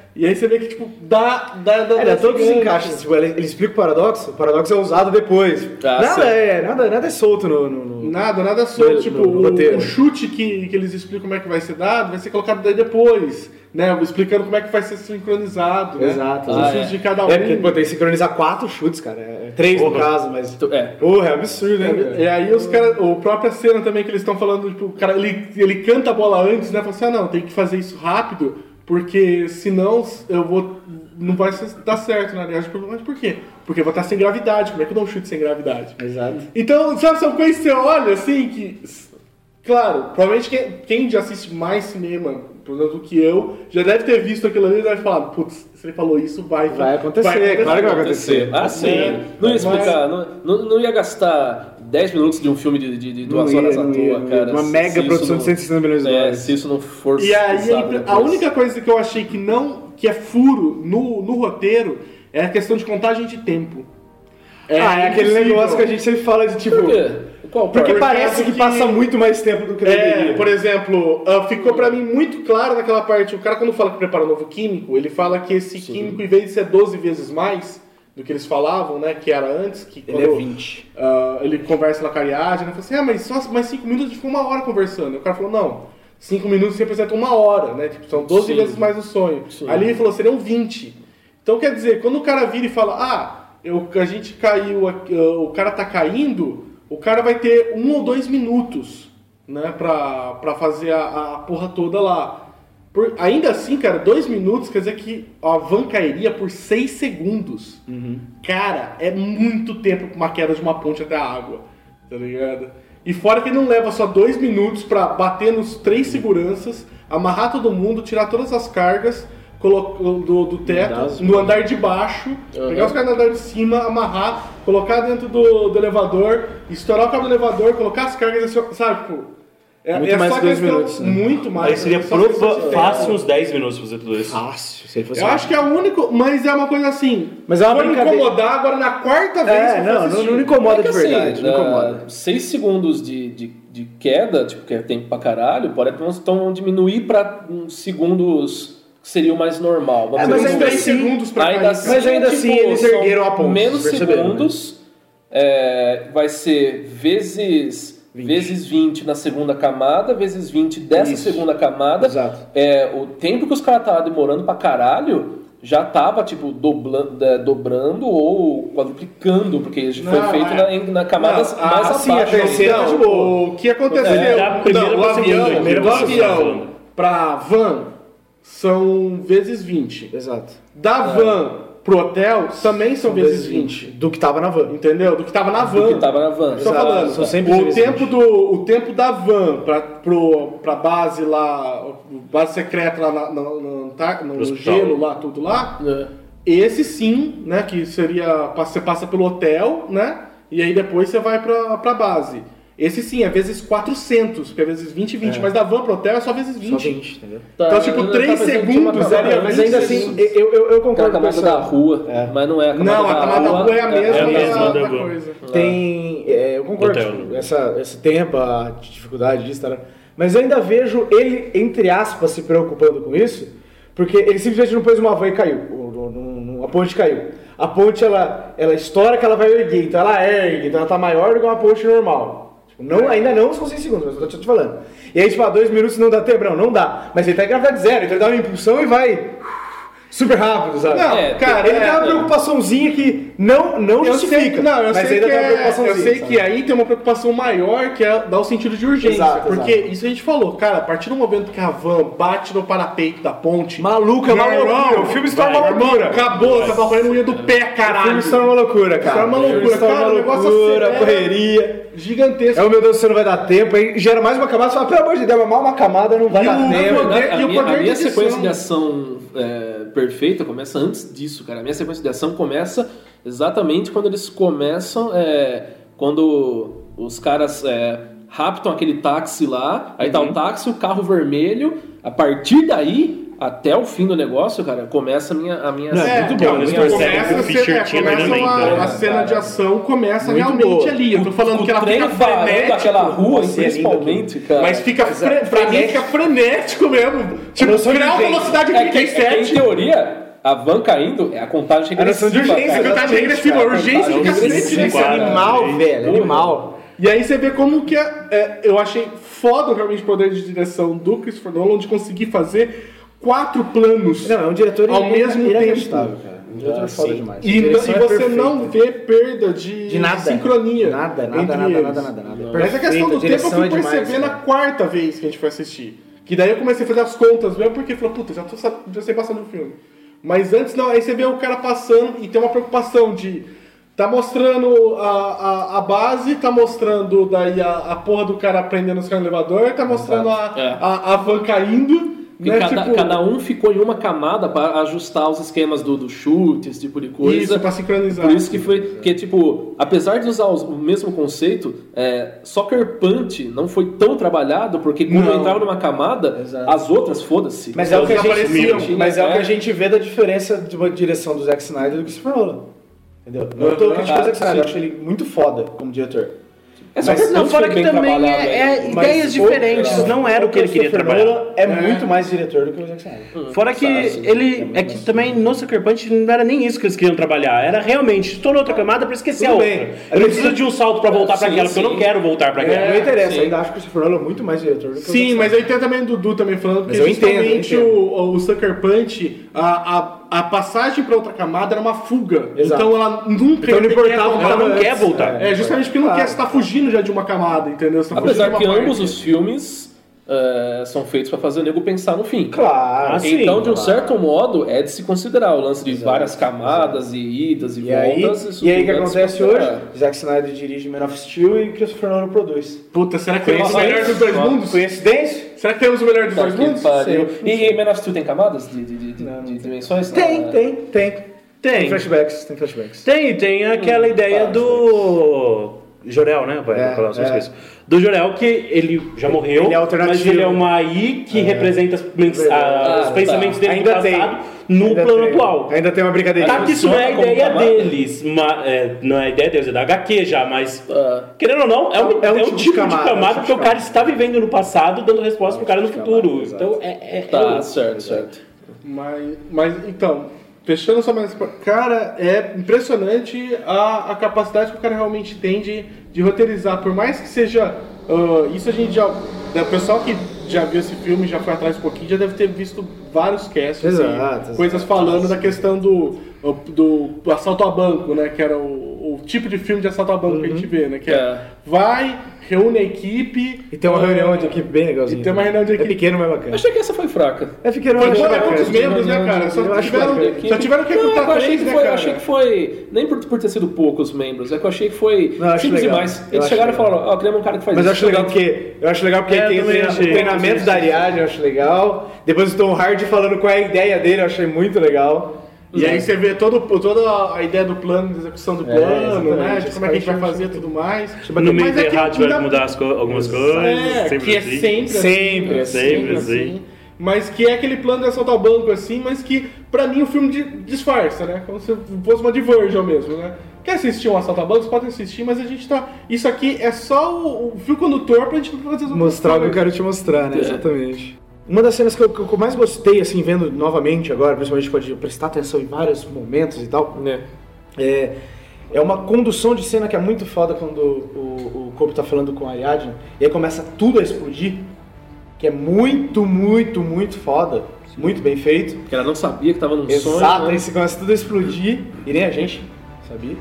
E aí você vê que, tipo, dá... dá, dá É, dá dá todos os esse encaixes. gancho. Tipo, ele, ele explica o paradoxo, o paradoxo é usado depois. Ah, nada, sim. é, nada, nada é solto no... no, no... Nada, nada solto. No- Tipo, no- no o, roteiro. o chute que, que eles explicam como é que vai ser dado vai ser colocado daí depois, né? Explicando como é que vai ser sincronizado, né? Exato. Os Ah, chutes é. de cada um. É, porque pô, tem que sincronizar quatro chutes, cara. É, três no caso, mas... É. Porra, é absurdo, né? E cara? aí os caras, a própria cena também que eles estão falando, tipo, o cara, ele, ele canta a bola antes, né? Fala assim, ah não, tem que fazer isso rápido, porque senão eu vou... Não vai ser- dar certo, né? Mas por quê? Porque eu vou estar sem gravidade, como é que eu dou um chute sem gravidade? Exato. Então, sabe, são coisas que você olha assim que... Claro, provavelmente quem, quem já assiste mais cinema, por exemplo, do que eu, já deve ter visto aquilo ali e deve falar, putz, se ele falou isso, vai, Vai acontecer, claro que vai acontecer. Ah, sim. É, Não ia mas- explicar, não, não, não ia gastar dez minutos de um filme de, de, de duas Não horas ia, à não toa, ia, não ia. cara. Uma se- mega se isso produção não- de cento e sessenta milhões de É, dólares. se isso não for E aí, usado a depois. única coisa que eu achei que não, que é furo no, no roteiro é a questão de contagem de tempo. ah, é aquele impossível. negócio que a gente sempre fala de tipo... Por quê? Qual Porque parte? parece que que- passa muito mais tempo do que É, deveria. por exemplo, ah, ficou pra mim muito claro naquela parte, o cara quando fala que prepara um novo químico, ele fala que esse químico, em vez de ser doze vezes mais do que eles falavam, né, que era antes, que Ele quando, é vinte. ah, ele conversa na cariagem, né, fala assim, ah, mas só mais cinco minutos, a gente ficou uma hora conversando. E o cara falou, não, cinco minutos representa uma hora, né, tipo, são doze Sim. vezes mais o sonho. Sim. Ali ele falou, seriam vinte. Então quer dizer, quando o cara vira e fala, ah, eu, a gente caiu, aqui, ah, o cara tá caindo, o cara vai ter um ou dois minutos, né, pra, pra fazer a, a porra toda lá. Por- ainda assim, cara, dois minutos quer dizer que a van cairia por seis segundos. Cara, é muito tempo pra uma queda de uma ponte até a água, tá ligado? E fora que não leva só dois minutos pra bater nos três seguranças, amarrar todo mundo, tirar todas as cargas colo- do, do teto, Andar- no andar de baixo, pegar os caras no andar de cima, amarrar, colocar dentro do, do elevador, estourar o cabo do elevador, colocar as cargas, assim, sabe, tipo... É, Muito é mais só que dois questão- minutos, né? Muito mais. Aí seria é só questão prova- de tempo. fácil uns dez minutos pra fazer tudo isso. Fácil, se ele fosse... Eu acho que é o único, mas é uma coisa assim. Mas é uma foi me brincadeira. incomodar agora na quarta vez É, que eu fui não, não, assistir. não incomoda É que de verdade, assim, não incomoda. uh, seis segundos de, de, de queda, tipo, que é tempo pra caralho, pode então diminuir pra uns segundos que seria o mais normal. Vamos É, dizer, mas Uns ainda três assim- segundos pra ainda cair. assim, Mas ainda assim, eles são ergueram a ponte, menos perceberam, segundos, é, vai ser vezes... Vezes vinte na segunda camada, vezes vinte dessa Isso. segunda camada. Exato. É, o tempo que os caras estavam demorando pra caralho já tava, tipo, doblan- é, dobrando ou quadruplicando, porque foi Não, feito é. na, em- na camadas Não, mais assim, a abaixo. terceira Então, tá de boa. o que aconteceu? É, da primeira não, o pra segunda, avião, primeira do pra segunda, avião falando. pra van são vezes vinte. Exato. Da van pro hotel também são vezes vinte. Do que tava na van. Entendeu? Do que tava na Do van. que tava na van. Tô Exato, falando. são sempre o vezes tempo vinte. do o tempo da van pra, pro, pra base lá, base secreta lá na- no, no, Antár- no hospital. gelo lá, tudo lá. É. Esse sim, né, que seria, você passa pelo hotel, né, e aí depois você vai pra, pra base. Esse sim, é vezes quatrocentos, porque é vezes vinte e vinte, mas da van pro hotel é só vezes Só vinte. vinte, entendeu? Tá, Então, tipo, eu tava três pensando que tinha segundos uma camada seria- Mas vinte ainda assim, segundos. eu, eu, eu Aquela concordo com camada essa... da rua, mas não é a camada Não, da a camada da rua é a mesma, é a da- mesma da, da van. coisa. Tem... é, eu concordo, Hotel, tipo, né? essa, esse tempo, a dificuldade disso, tá? Mas eu ainda vejo ele, entre aspas, se preocupando com isso, porque ele simplesmente não pôs uma van e caiu. O- o- o- A ponte caiu. A ponte, ela, ela estoura que ela vai erguer, então ela ergue, então ela tá maior do que uma ponte normal. Tipo, não, ainda não são seis segundos, mas eu tô te falando. E aí, tipo, ah, dois minutos não dá tempo, não, não dá. Mas ele tá em gravidade zero, então ele dá uma impulsão e vai super rápido, sabe? Não, É, cara, Ele é, tem uma não. preocupaçãozinha que não, não Eu justifica. sei, não, eu mas sei, ainda que, tem uma é, preocupaçãozinha. eu sei sabe? que aí tem uma preocupação maior que é dar o sentido de urgência. Exato, porque exato. isso a gente falou, cara, a partir do momento que a van bate no parapeito da ponte. Maluca, meu maluca. irmão, O filme se torna vai, uma irmão, loucura. Acabou, você tá falando unha do pé, O caralho. filme se torna uma loucura, cara. Se torna uma O filme loucura, se torna cara, uma o negócio loucura, acelera. correria. Gigantesco. É, oh, meu Deus, você não vai dar tempo, aí gera mais uma camada, você fala, pelo amor de Deus, mas mal uma camada não vai E dar o- tempo. o poder- a e o minha, poder a minha de edição. sequência de ação é, perfeita começa antes disso, cara. A minha sequência de ação começa exatamente quando eles começam, é, quando os caras é, raptam aquele táxi lá, aí tá o táxi, o carro vermelho, a partir daí até o fim do negócio, cara, começa a minha... A minha Não, É, muito então, bom, eles começa, percebem que o a Fischer cena- tinha começa treinamento, uma- né? a cena de ação começa Muito realmente boa. ali. Eu tô falando o que ela trem fica varando frenética. aquela rua, Nossa, é lindo principalmente, cara. Mas fica, Mas fre... é pra mim, frenético. fica frenético mesmo. Tipo, noção de grau urgência. velocidade É que, é que, em trinta e sete. teoria, a van caindo é a contagem A noção de regressiva, urgência, cara. contagem regressiva, Cara, urgência contagem de cacete, regressiva. né, Isso é cara? animal, velho, Porra. animal. E aí você vê como que é, é, eu achei foda realmente o poder de direção do Christopher Nolan de conseguir fazer quatro planos. Não, é um diretor Ao mesmo tempo. inacreditável, cara. Um diretor Ah, foda sim. demais. E, A e direção é você perfeita. não vê perda de, De nada. sincronia. Nada, nada, entre nada, eles. nada, nada, nada. Mas a Perfeito, questão do tempo eu direção fui é demais, perceber na cara. quarta vez que a gente foi assistir. Que daí eu comecei a fazer as contas mesmo, porque falei, puta, já, tô, sab- já sei passando o filme. Mas antes não, aí você vê o cara passando e tem uma preocupação de... Tá mostrando a, a, a base, tá mostrando daí a, a porra do cara aprendendo a ficar no elevador, tá mostrando a, É. a, a van caindo. Porque Né, cada, tipo, cada um ficou em uma camada para ajustar os esquemas do, do chute, esse tipo de coisa. Isso, pra sincronizar. Por isso que foi. Porque, tipo, apesar de usar os- o mesmo conceito, é, Soccer Punch não foi tão trabalhado, porque quando Não. entrava numa camada, Exato. as outras, foda-se. Mas é o que a Elas gente, apareciam, mas é o que né? a gente vê da diferença de uma direção do Zack Snyder e do Christopher Nolan. Entendeu? Não eu tô Uhum. criticando o Zack Snyder, eu Sim. acho ele muito foda como diretor. É, Soccer Não, Punch fora foi que bem também trabalhado, é, é né? Mas ideias o- diferentes, não era o que ele queria Christopher trabalhar. Nolan é, muito mais diretor do que o Zack Snyder. Fora que Tá, sim. ele. É que também no Sucker Punch não era nem isso que eles queriam trabalhar. Era realmente, estou na outra camada pra esquecer Tudo a bem. outra. Eu não preciso de um salto pra voltar pra Sim, aquela, porque eu não sim. quero voltar pra aquela. não interessa, sim. ainda acho que o Christopher Nolan é muito mais diretor do que o Zack Sim, Snyder. mas aí tem também o Dudu também falando, porque Mas eu entendo, eu justamente entendo. o, o Sucker Punch, a, a, a passagem pra outra camada era uma fuga. Exato. Então ela nunca Então não quer importava o que Ela voltar. não antes, quer voltar. É, justamente porque não Claro. quer, você tá fugindo já de uma camada, entendeu? Você tá Apesar fugindo que de uma ambos parte. os filmes é, são feitos para fazer o nego pensar no fim. Claro. Ah, sim. Então, de um claro. certo modo, é de se considerar o lance de várias camadas e idas e, E aí, voltas. isso e aí o que tudo é de se acontece hoje? considerar. Zack Snyder dirige Man of Steel e Christopher Nolan produz. Puta, será que temos o Conhece- melhor dos dois Nossa. mundos? Coincidência? Será que temos o melhor dos Tá dois que mundos? pariu. Sei. E, e Man of Steel tem camadas de, de, de, de- Não, de dimensões? Tem, Ah, tem, tem. Tem Tem. flashbacks, tem flashbacks. Tem, tem aquela ideia tá, do. Jorel, né? Vai É, falar, só é. esqueço. Do Jorel, que ele já morreu, Ele é alternativo. mas ele é uma A I que representa as mens- Verdade. a- os Ah, pensamentos tá. dele Ainda do tem. passado no Ainda plano tem. atual. Ainda tem uma brincadeirinha. Tá que isso não é a Funciona como ideia camada? deles, ma- é, não é a ideia deles, é da H Q já, mas Ah. querendo ou não, é um, É é um um tipo de tipo de camada, camada, é um tipo porque de o cara está vivendo no passado dando resposta pro cara no de futuro. camada, exato. Então é, é, Tá, é certo, certo. Mas, mas então, fechando só mais. Cara, é impressionante a, a capacidade que o cara realmente tem de, de roteirizar. Por mais que seja. ah, isso a gente já. O pessoal que já viu esse filme, já foi atrás um pouquinho, já deve ter visto vários casts. Exato, e coisas exato. falando da questão do, do, do assalto a banco, né? Que era o, o tipo de filme de assalto a banco que a gente vê, né? Que é, É. vai, reúne a equipe. E tem uma ah, reunião de equipe bem legalzinha. E tem uma reunião de É equipe. pequeno, mas bacana. Achei que essa foi fraca. É pequeno, Foi mas bom, é bacana. poucos membros, né, cara? Só Eu acho tiveram, bacana. só tiveram que Não, recrutar eu achei três, que né, foi, cara? achei que foi. Nem por, por ter sido poucos membros, é que eu achei que foi Não, eu acho simples legal. demais. Eu Eles acho chegaram legal. e falaram, ó, queremos um cara que faz Mas eu isso. acho legal porque. Eu acho legal porque É, tem eu também o achei. treinamento da Ariadne, eu acho legal. Depois o Tom Hardy falando qual é a ideia dele, eu achei muito legal. E aí você vê todo, toda a ideia do plano, da execução do É, plano, né? exatamente. De como é que a gente vai Esse fazer e tudo mais. No meio Mas é que errado tiveram ainda- que mudar as co- algumas coisas. É, sempre que é assim. sempre assim. Sempre, é sempre assim. Mas que é aquele plano de assaltar o banco assim, mas que pra mim o filme de- disfarça, né? Como se fosse uma Divergent mesmo, né? Quer assistir um assalto a bancos? Pode assistir, mas a gente tá... Isso aqui é só o, o fio condutor pra gente fazer as outras Mostrar o que eu coisas. quero te mostrar, né? É. Exatamente. Uma das cenas que eu, que eu mais gostei, assim, vendo novamente agora, principalmente pode prestar atenção em vários momentos e tal, Né? é, é uma condução de cena que é muito foda quando o, o Cobb tá falando com a Ariadne, e aí começa tudo a explodir, que é muito, muito, muito foda, muito bem feito. Porque ela não sabia que tava num sonho. Exato, né? aí você começa tudo a explodir, e nem a gente sabia.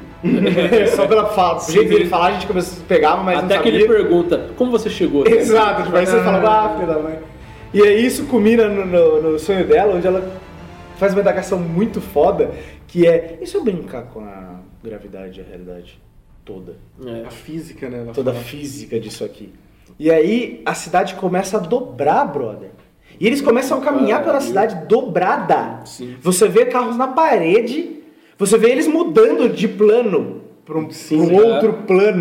Só pela fala, o jeito dele falar, a gente começou, pegava, mas Até não que sabia. ele pergunta, como você chegou? até aqui?" Exato, tipo, aí você fala, ah, filha da mãe. E aí isso culmina no, no, no sonho dela, onde ela faz uma indagação muito foda, que é, e se eu brincar com a gravidade e a realidade toda? É. A física, né? ela Toda a fala. física disso aqui. E aí a cidade começa a dobrar, brother. E eles começam a caminhar pela cidade dobrada. Sim. Você vê carros na parede, você vê eles mudando de plano para um, pra um Sim, outro plano,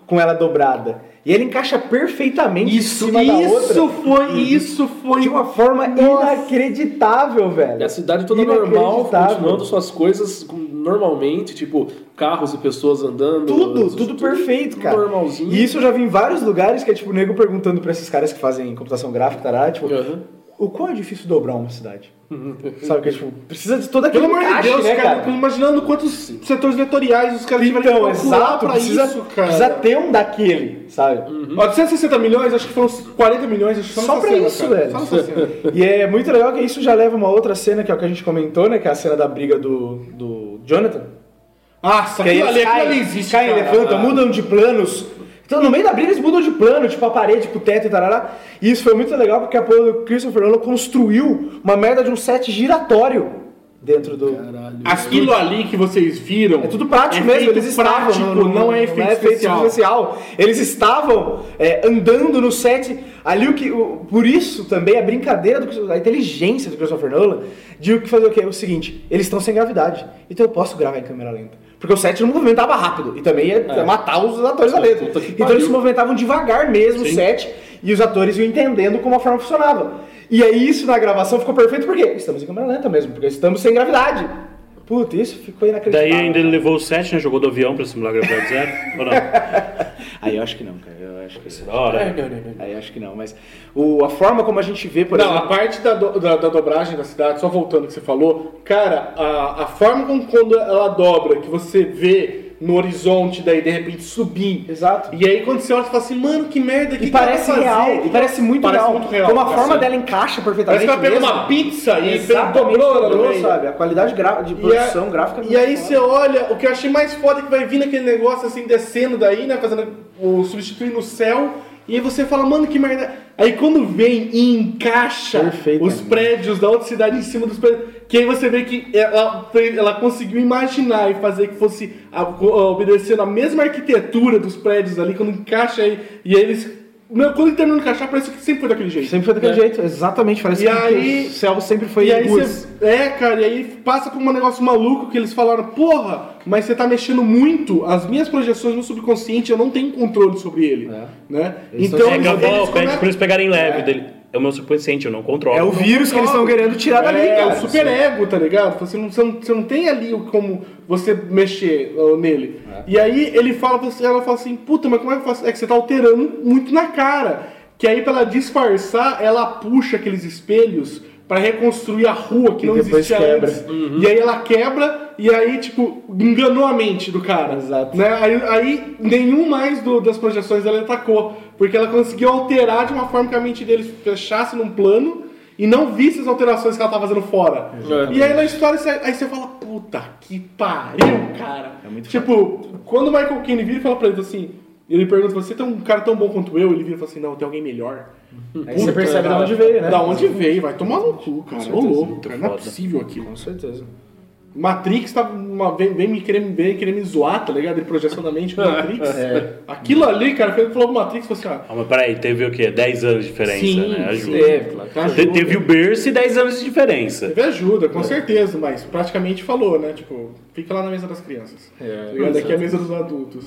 com ela dobrada. E ele encaixa perfeitamente Isso, em cima da outra. isso foi, isso foi... De uma forma inacreditável, velho. E a cidade toda normal, Inacreditável. continuando suas coisas com- normalmente, tipo, carros e pessoas andando. Tudo, tudo perfeito, cara. Normalzinho. E isso eu já vi em vários lugares que é tipo o nego perguntando pra esses caras que fazem computação gráfica, tará, tipo, Uhum. o quão é difícil dobrar uma cidade? Sabe que é, tipo, precisa de todo aquele Pelo amor de encaixe, Deus, né, cara, cara? eu tô imaginando quantos setores vetoriais os caras tiveram Então, que calcular exato, pra precisa, isso, cara. precisa ter um daquele, sabe? Ó, duzentos e sessenta milhões, acho que foram uns quarenta milhões, acho que só, Só nessa pra cena, isso, cara. velho. Só nessa cena. E é muito legal que isso já leva uma outra cena, que é o que a gente comentou, né? Que é a cena da briga do, do Jonathan. Nossa, Que aí aquilo ali, eles aquilo caem, ali existe, caem, cara. levantam, mudam de planos. Então, no meio da briga, eles mudam de plano, tipo a parede, pro teto e tarará. E isso foi muito legal, porque a porra do Christopher Nolan construiu uma merda de um set giratório dentro do... Caralho. Aquilo ali que vocês viram... É tudo prático é mesmo, feito eles estavam... prático, não, é efeito especial. especial. Eles estavam é, andando no set... Ali o que... O, por isso também a brincadeira, do, a inteligência do Christopher Nolan, de o que fazer o quê? O seguinte, eles estão sem gravidade, então eu posso gravar em câmera lenta. Porque o set não movimentava rápido, e também ia É. matar os atores da letra. Puta que Então pariu. eles se movimentavam devagar mesmo, o Sim. set, e os atores iam entendendo como a forma funcionava. E aí isso na gravação ficou perfeito, por quê? Estamos em câmera lenta mesmo, porque estamos sem gravidade. Puta, isso ficou inacreditável. Daí ainda ele levou o set, né? Jogou do avião pra simular a gravidade zero. Ou não? Aí eu acho que não, cara. Eu acho que Da hora. É, não, não, não. Aí eu acho que não, mas o, a forma como a gente vê, por Não, a exemplo... parte da, do- da, da dobragem da cidade, só voltando ao que você falou, cara, a, a forma como quando ela dobra, que você vê no horizonte, daí de repente subir. Exato. E aí quando você olha, você fala assim, mano, que merda, que E que ela parece vai fazer? real, e parece muito Parece real. muito real, Como a cara, forma sim. dela encaixa Parece perfeitamente que ela pegou mesmo. uma pizza e Exatamente, dobrou, ela no dobrou, meio. sabe? A qualidade gra- de E, produção a- gráfica... é e muito aí foda. você olha, o que eu achei mais foda é que vai vir naquele negócio assim, descendo daí, né, fazendo o substituindo o céu, e aí você fala, mano, que merda. Aí quando vem e encaixa Perfeito, os né? prédios da outra cidade em cima dos prédios, que aí você vê que ela, ela conseguiu imaginar e fazer que fosse a- obedecendo a mesma arquitetura dos prédios ali, quando encaixa aí, e aí eles... Meu, quando ele terminou de encaixar, parece que sempre foi daquele jeito. Sempre foi daquele É. jeito, exatamente. Parece E que aí- o céu sempre foi E aí ruas. você, é, cara, e aí passa por um negócio maluco que eles falaram, porra, mas você tá mexendo muito, as minhas projeções no subconsciente, eu não tenho controle sobre ele, É. né? Eles Então, tão- É, eles, gravou, eles pede começam- pra eles pegarem leve É. dele. É o meu subconsciente, eu não controlo. É o vírus que eles estão querendo tirar dali, é, cara. É o super ego, tá ligado? Você não, você, não, você não tem ali o- como você mexer ó, nele. E aí ele fala pra você, ela fala assim, puta, mas como é que eu faço? É que você tá alterando muito na cara. Que aí pra ela disfarçar, ela puxa aqueles espelhos pra reconstruir a rua que E não depois existia quebra. antes. E aí ela quebra e aí, tipo, enganou a mente do cara. Exato. Né? Aí, aí nenhum mais do- das projeções dela atacou. Porque ela conseguiu alterar de uma forma que a mente dele fechasse num plano e não visse as alterações que ela tava fazendo fora. Exatamente. E aí na história, você- aí você fala, puta que pariu, cara. É muito tipo, quando o Michael Caine vira e fala pra ele assim, ele pergunta, você tem um cara tão bom quanto eu? Ele vira e fala assim, não, tem alguém melhor. Aí você percebe de onde veio, né? Da onde veio, vai tomar no cu, cara. Ô certeza, louco, muito cara, não é foda. possível aquilo. Com certeza. Matrix tá uma, vem, vem me querer, vem querer me zoar, tá ligado? Ele projeção da mente com Matrix. É. Aquilo ali, cara, quando ele falou do Matrix, eu falei assim, Ah, mas peraí, teve o quê? dez anos de diferença, Sim, né? Ajuda. sim. É, claro. ah, Te- Teve o berço e dez anos de diferença. Teve ajuda, com certeza, mas praticamente falou, né? Tipo, fica lá na mesa das crianças. É, Tá ligado? Aqui é a mesa dos adultos.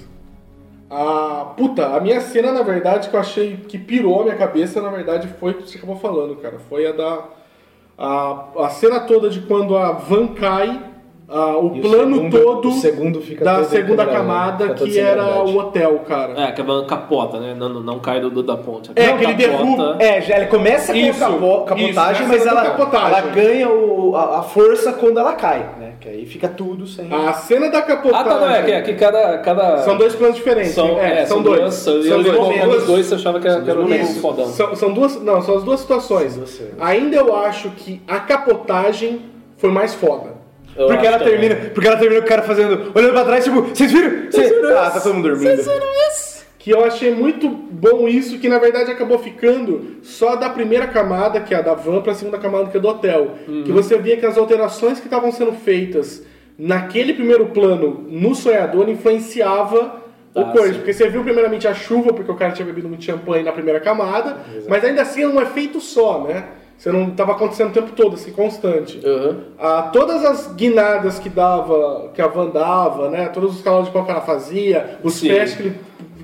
A puta, a minha cena, na verdade, que eu achei que pirou a minha cabeça, na verdade, foi o que você acabou falando, cara. Foi a da. A, a cena toda de quando a van cai, a- o E o plano segundo- todo o segundo fica da todo em segunda câmera, camada, fica todo que sem era gravidade. o hotel, cara. É, que a van capota, né? Não, não, não cai do, do- da ponte. É, Não que ele capota, derruba- É, já, ela começa com Isso, a capo- capotagem, isso, mas essa ela, da capotagem. ela ganha o- a, a força quando ela cai, né? Que aí fica tudo sem... A cena da Ah, capotagem. tá, não, é que, é que cada, cada... São dois planos diferentes. São, é, é, são, são dois. duas, são, São eu dois recomendo momentos. os dois, você achava que era, que era um Isso. fodão. São, são duas, não, são as duas situações. duas cenas. Ainda eu acho que a capotagem foi mais foda. Eu Porque acho ela, também. termina, porque ela termina com o cara fazendo, olhando pra trás, tipo, vocês viram? Vocês viram Ah, isso? tá todo mundo dormindo. Que eu achei muito bom isso, que na verdade acabou ficando só da primeira camada, que é a da van, pra segunda camada, que é do hotel. Que você via que as alterações que estavam sendo feitas naquele primeiro plano, no sonhador, influenciava Ah, o coisa. sim. Porque você viu primeiramente a chuva, porque o cara tinha bebido muito champanhe na primeira camada, mas ainda assim era um efeito só, né? Você não estava acontecendo o tempo todo, assim, constante. Uhum. Ah, todas as guinadas que dava, que a van dava, né? Todos os cavalos de pau que ela fazia, os Sim. pés que ele,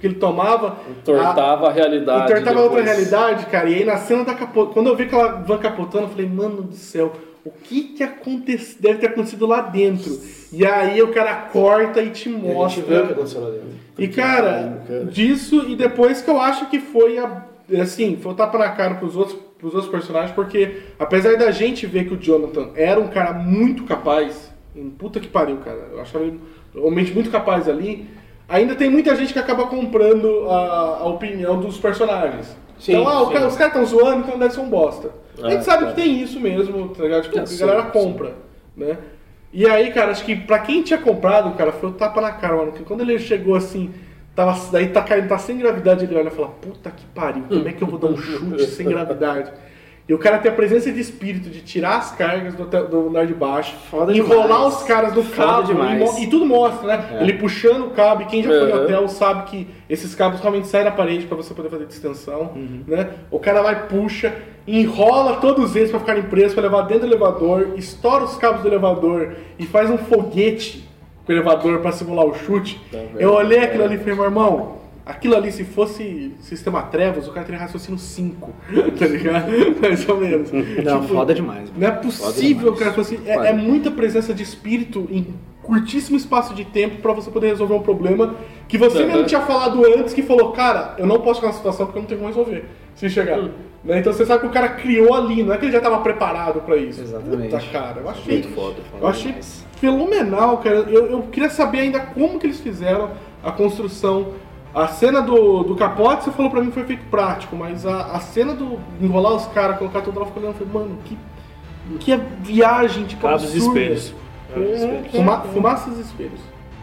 porque ele tomava... Entortava a, a realidade. Entortava a outra depois. realidade, cara. E aí na cena da capota... Quando eu vi aquela van capotando, eu falei, mano do céu, o que que acontece... deve ter acontecido lá dentro? E aí o cara corta e te mostra. E a gente vê o que aconteceu lá dentro. E cara, cara, disso, e depois que eu acho que foi a... Assim, foi o tapa na cara pros outros, pros outros personagens, porque apesar da gente ver que o Jonathan era um cara muito capaz, um puta que pariu, cara, eu achava ele realmente muito capaz ali, ainda tem muita gente que acaba comprando a, a opinião dos personagens. Sim, então, ah, o sim. cara- os caras estão zoando, então deve ser um bosta. a gente Ah, sabe tá. que tem isso mesmo, tá ligado? Tipo, É, a sim, galera sim. compra, né? E aí, cara, acho que pra quem tinha comprado, cara, foi o tapa na cara, mano, porque quando ele chegou assim... Tava, daí tá caindo, tá sem gravidade, ele olha e fala, puta que pariu, como é que eu vou dar um chute sem gravidade? E o cara tem a presença de espírito de tirar as cargas do, hotel- do andar de baixo, Foda enrolar demais. os caras no Foda cabo, e, demais. mo- e tudo mostra, né? É. Ele puxando o cabo, e quem já foi no Uhum. hotel sabe que esses cabos realmente saem da parede pra você poder fazer distensão, né? O cara vai, puxa, enrola todos eles pra ficarem presos, pra levar dentro do elevador, estoura os cabos do elevador e faz um foguete com o elevador pra simular o chute. Eu olhei aquilo ali e falei, meu irmão, aquilo ali se fosse Sistema Trevas, o cara teria raciocínio cinco, tá ligado? Mais ou menos. Não, Tipo, foda demais. Não é possível, demais. cara, tipo assim, é, Foda. é muita presença de espírito em curtíssimo espaço de tempo pra você poder resolver um problema que você Uhum. mesmo tinha falado antes, que falou, cara, eu não posso ficar nessa situação porque eu não tenho como resolver se chegar. Hum. Né? Então você sabe que o cara criou ali, não é que ele já estava preparado pra isso. Exatamente. Puta, cara, eu achei, Muito foda, foda eu achei demais. fenomenal, cara. Eu, eu queria saber ainda como que eles fizeram a construção. A cena do, do capote, você falou pra mim que foi feito prático, mas a, a cena do enrolar os caras, colocar tudo lá, eu fiquei olhando e falei, mano, que, que viagem, tipo, Cabos e absurda. espelhos. Cabos e espelhos. Fuma, fumaças e espelhos.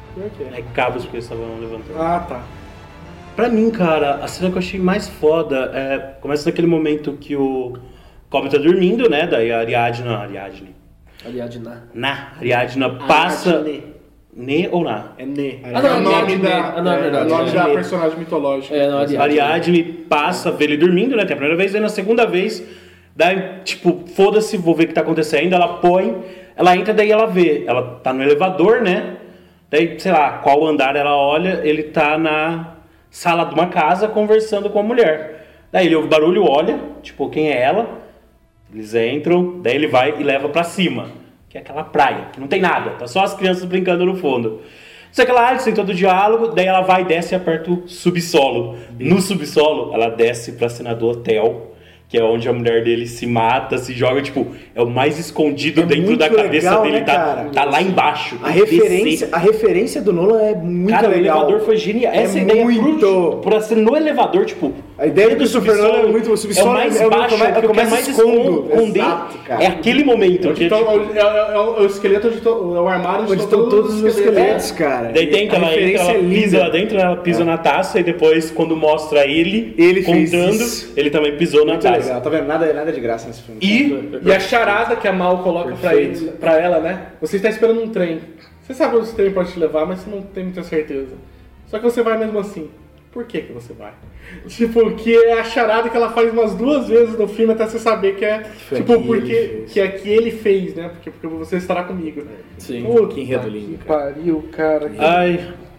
É cabos porque eles estavam levantando. Ah, tá. Pra mim, cara, a cena que eu achei mais foda é. Começa naquele momento que o Cobb tá dormindo, né? Daí a Ariadna. Ariadne. Ariadna. Na. Ariadna passa. Ariadne. Ne ou na? É Ne. Ah, não, é o nome Ariadne. da, Ah, não, é é, verdade, o nome é. da personagem mitológica. É, não, Ariadne. Ariadne passa, vê ele dormindo, né? Tem a primeira vez, daí na segunda vez, daí, tipo, foda-se, vou ver o que tá acontecendo. Ela põe, ela entra, daí ela vê. Ela tá no elevador, né? Daí, sei lá, qual andar ela olha, ele tá na sala de uma casa conversando com a mulher. Daí ele ouve barulho, olha, tipo, quem é ela? Eles entram, daí ele vai e leva pra cima, que é aquela praia, que não tem nada, tá só as crianças brincando no fundo. Sei que lá, eles têm todo o diálogo, daí ela vai, desce e aperta o subsolo. No subsolo, ela desce pra cena do hotel, que é onde a mulher dele se mata, se joga, tipo, é o mais escondido É dentro muito da cabeça legal, dele, né, tá, cara? tá lá embaixo. A tem que referência, descer. a referência do Nolan é muito Cara, legal. o elevador foi genial. É Essa ideia muito. Pro, por ser no elevador, tipo. A ideia do subsolo Christopher Nolan é muito- o subsolo é o mais é o- baixo, come- é o que começa mais escondo. esconde. Exato, cara. É aquele momento. Onde Que, tão- tipo, é, é- é o é o esqueleto onde to- é o armário Onde estão todos os esqueletos, É. cara. daí tem que A ela entra, referência ela é pisa linda. lá dentro, ela pisa na taça e depois, quando mostra ele, Ele fez contando, isso. ele também pisou na Muito taça. legal, tá vendo? Nada, nada de graça nesse filme. E E a charada que a Mal coloca pra, Perfeito. ele, pra ela, né? Você está esperando um trem. Você sabe onde esse trem pode te levar, mas você não tem muita certeza. Só que você vai mesmo assim. Por que que você vai? Tipo, que é a charada que ela faz umas duas vezes no filme até você saber que é, Foi tipo, que ele porque fez. que é que ele fez, né? Porque, porque você estará comigo. Sim. Puta Que enredo lindo, que cara. pariu, cara. Que- Ai.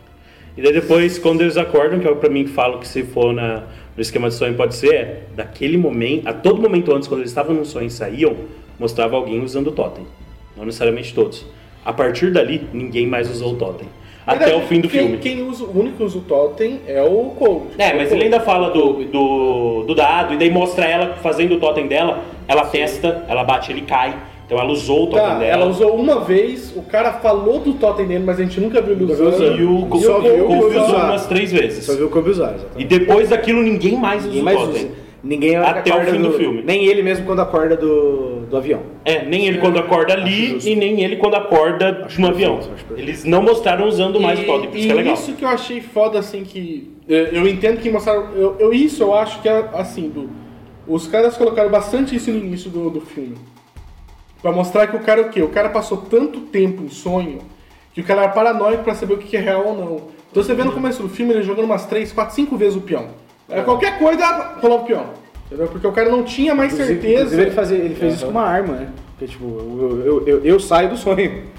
E daí depois, quando eles acordam, que é pra mim que falo que se for na, no esquema de sonho pode ser, é daquele momento, a todo momento antes, quando eles estavam num sonho e saíam, mostrava alguém usando o totem. Não necessariamente todos. A partir dali, ninguém mais usou o totem. Até Verdade, o fim do quem, filme. Quem usa, o único que usa o totem é o Cole. É, mas ele ainda fala do, do, do dado, e daí mostra ela fazendo o totem dela, ela testa, ela bate, ele cai. Então ela usou o totem Tá, dela. ela usou uma vez, o cara falou do totem dele, mas a gente nunca viu ele Nunca viu usando. usando. E o Kobe Só viu o Kobe usou usar. umas três vezes. Só viu o Kobe usar, exatamente. E depois daquilo, ninguém mais usa Ninguém o mais totem. usa. Ninguém a hora que Até o acorda fim do filme. Nem ele mesmo quando acorda do, do avião. É, nem ele quando acorda ali justo. e nem ele quando acorda Acho no perfeito, avião. acho perfeito. Eles não mostraram usando mais o totem, por E, isso que é legal. isso que eu achei foda, assim, que... Eu, eu entendo que mostraram... Eu, eu- isso eu acho que é, assim, do, os caras colocaram bastante isso no início do, do filme. Pra mostrar que o cara é o quê? O cara passou tanto tempo em sonho que o cara era paranoico pra saber o que é real ou não. Então você vê no começo do filme ele jogando umas três, quatro, cinco vezes o peão. É, qualquer coisa, rolava o peão. Entendeu? Porque o cara não tinha mais Inclusive, certeza... inclusive ele, fazia, ele fez isso com uma arma, né? Porque, tipo, eu, eu, eu, eu saio do sonho. Se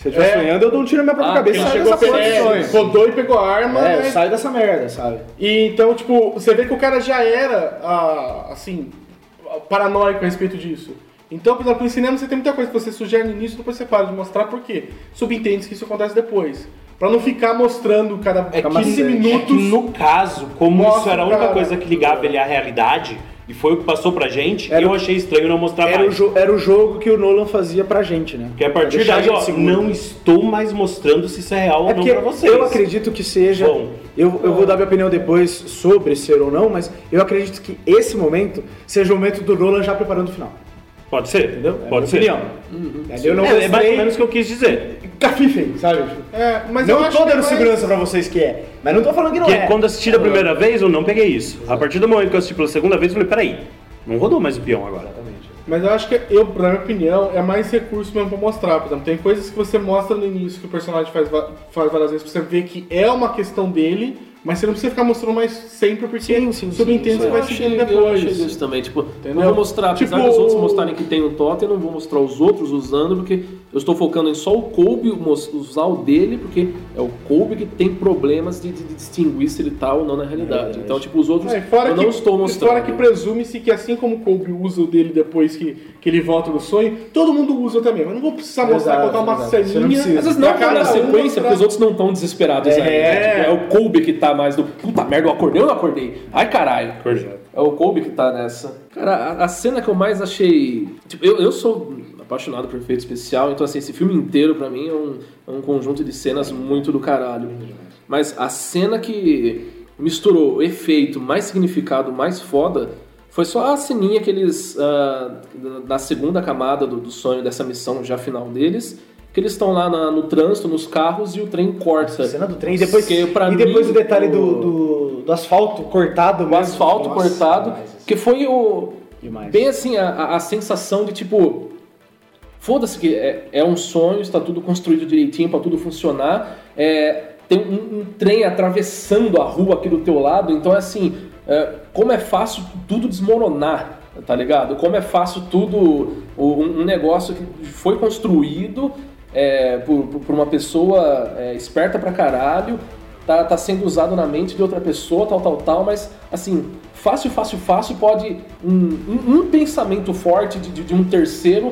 Se eu estiver É. sonhando, eu dou um tiro na minha própria Ah, cabeça e Ele saio chegou dessa porra de é, sonho. rodou e pegou a arma. É, né? sai dessa merda, sabe? E então, tipo, você vê que o cara já era, ah, assim, paranoico a respeito disso. Então, por exemplo, no cinema você tem muita coisa que você sugere no início e depois você para de mostrar, por quê? Subentende que isso acontece depois. Pra não ficar mostrando cada É que, quinze é que minutos. no caso, como Mostra isso era a o única cara. coisa que ligava ele à realidade, e foi o que passou pra gente, Era eu o- achei estranho não mostrar Era o, mais. jo- era o jogo que o Nolan fazia pra gente, né? Porque a partir Deixar a daí, gente ó, seguro. não estou mais mostrando se isso é real É ou não porque pra vocês. eu acredito que seja. Bom. eu, eu vou dar minha opinião depois sobre ser ou não, mas eu acredito que esse momento seja o momento do Nolan já preparando o final. Pode ser, Entendeu? É a Pode minha ser. opinião. Eu não é, é mais ou mostrei menos o que eu quis dizer. cafifem, sabe? É, mas não eu acho tô que é dando mais- segurança pra vocês que é, mas não tô falando que não Porque é. quando assisti da primeira vez, eu não peguei isso. A partir do momento que eu assisti pela segunda vez, eu falei, peraí, não rodou mais o peão agora. Mas eu acho que, eu, na minha opinião, é mais recurso mesmo pra mostrar. Por exemplo, tem coisas que você mostra no início que o personagem faz, va- faz várias vezes pra você ver que é uma questão dele, mas você não precisa ficar mostrando mais sempre, porque Sim, sim, subentende sim, que sim. vai Eu achei, seguindo eu depois. achei isso também, tipo, Entendeu? não vou mostrar, apesar Tipo, dos outros mostrarem que tem um totem, eu não vou mostrar os outros usando, porque eu estou focando em só o Colby mos- usar o dele, porque é o Colby que tem problemas de, de- de distinguir se ele tá ou não na realidade. Então, tipo, os outros É, fora eu que, não estou e mostrando. Fora que presume-se que assim como o Colby usa o dele depois que, que ele volta do sonho, todo mundo usa também. Mas não vou precisar mostrar, Exato, colocar uma exato. Você não ceninha. precisa. Às vezes não pra tá na cada um sequência, mostrar. porque os outros não estão desesperados É, ainda. é. Tipo, é o Colby que tá mais do puta merda, eu acordei ou não acordei? Ai caralho. É o Colby que tá nessa. Cara, a, a cena que eu mais achei. Tipo, eu, eu sou apaixonado por efeito especial, então assim, esse filme inteiro pra mim é um, é um conjunto de cenas muito do caralho. Mas a cena que misturou efeito mais significado mais foda foi só a ceninha que eles. ah, na segunda camada do, do sonho dessa missão já final deles. Que eles estão lá na- no trânsito, nos carros, e o trem corta. A cena do trem e depois, Porque, pra e depois mim, o detalhe do, o- do, do asfalto cortado o mesmo. asfalto Nossa, cortado, demais, assim. que foi o Demais. bem assim a, a- a sensação de tipo, foda-se que é, é um sonho, está tudo construído direitinho para tudo funcionar, é, tem um, um trem atravessando a rua aqui do teu lado, então é assim, é, como é fácil tudo desmoronar, tá ligado? Como é fácil tudo, um, um negócio que foi construído é, por, por- por uma pessoa é, esperta pra caralho, tá, tá sendo usado na mente de outra pessoa, tal, tal, tal, mas assim, fácil, fácil, fácil pode um, um, um pensamento forte de, de, de um terceiro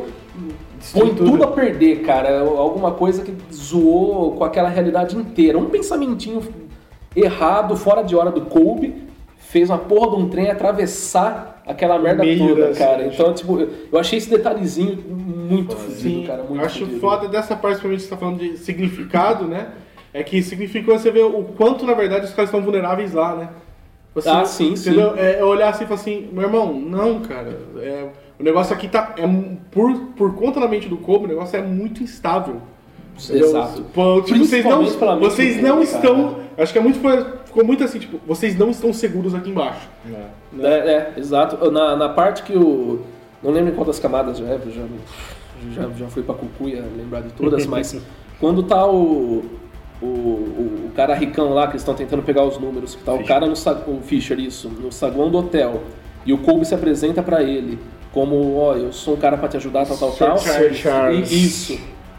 põe tudo. tudo a perder, cara. Alguma coisa que zoou com aquela realidade inteira. Um pensamentinho errado, fora de hora do Colby, fez uma porra de um trem atravessar aquela merda meio toda, da cara. cidade. Então, tipo, eu achei esse detalhezinho muito fudido, Sim, cara. Muito eu acho fudido. foda dessa parte, principalmente que você tá falando de significado, né? É que significou você ver o quanto, na verdade, os caras estão vulneráveis lá, né? Você, Ah, sim, entendeu? sim. É olhar assim e falar assim, meu irmão, não, cara. é, o negócio aqui tá. É, por, por conta da mente do Kobe, o negócio é muito instável. Entendeu? Exato. Pô, tipo, vocês não, Principalmente pela mente vocês do não Kobe, estão. cara. Acho que é muito. Foi, ficou muito assim, tipo, vocês não estão seguros aqui embaixo. É, é, exato. Na, na parte que o. Não lembro em quantas camadas já é, já, já, já fui pra cucuia lembrar de todas, mas quando tá o. O, o, o cara ricão lá, que eles estão tentando pegar os números, que tá o cara no sa- o Fisher, isso, no saguão do hotel, e o Colby se apresenta pra ele como, ó, eu sou um cara pra te ajudar, tal, tal, Sir tal. Charles. Charles. E, isso.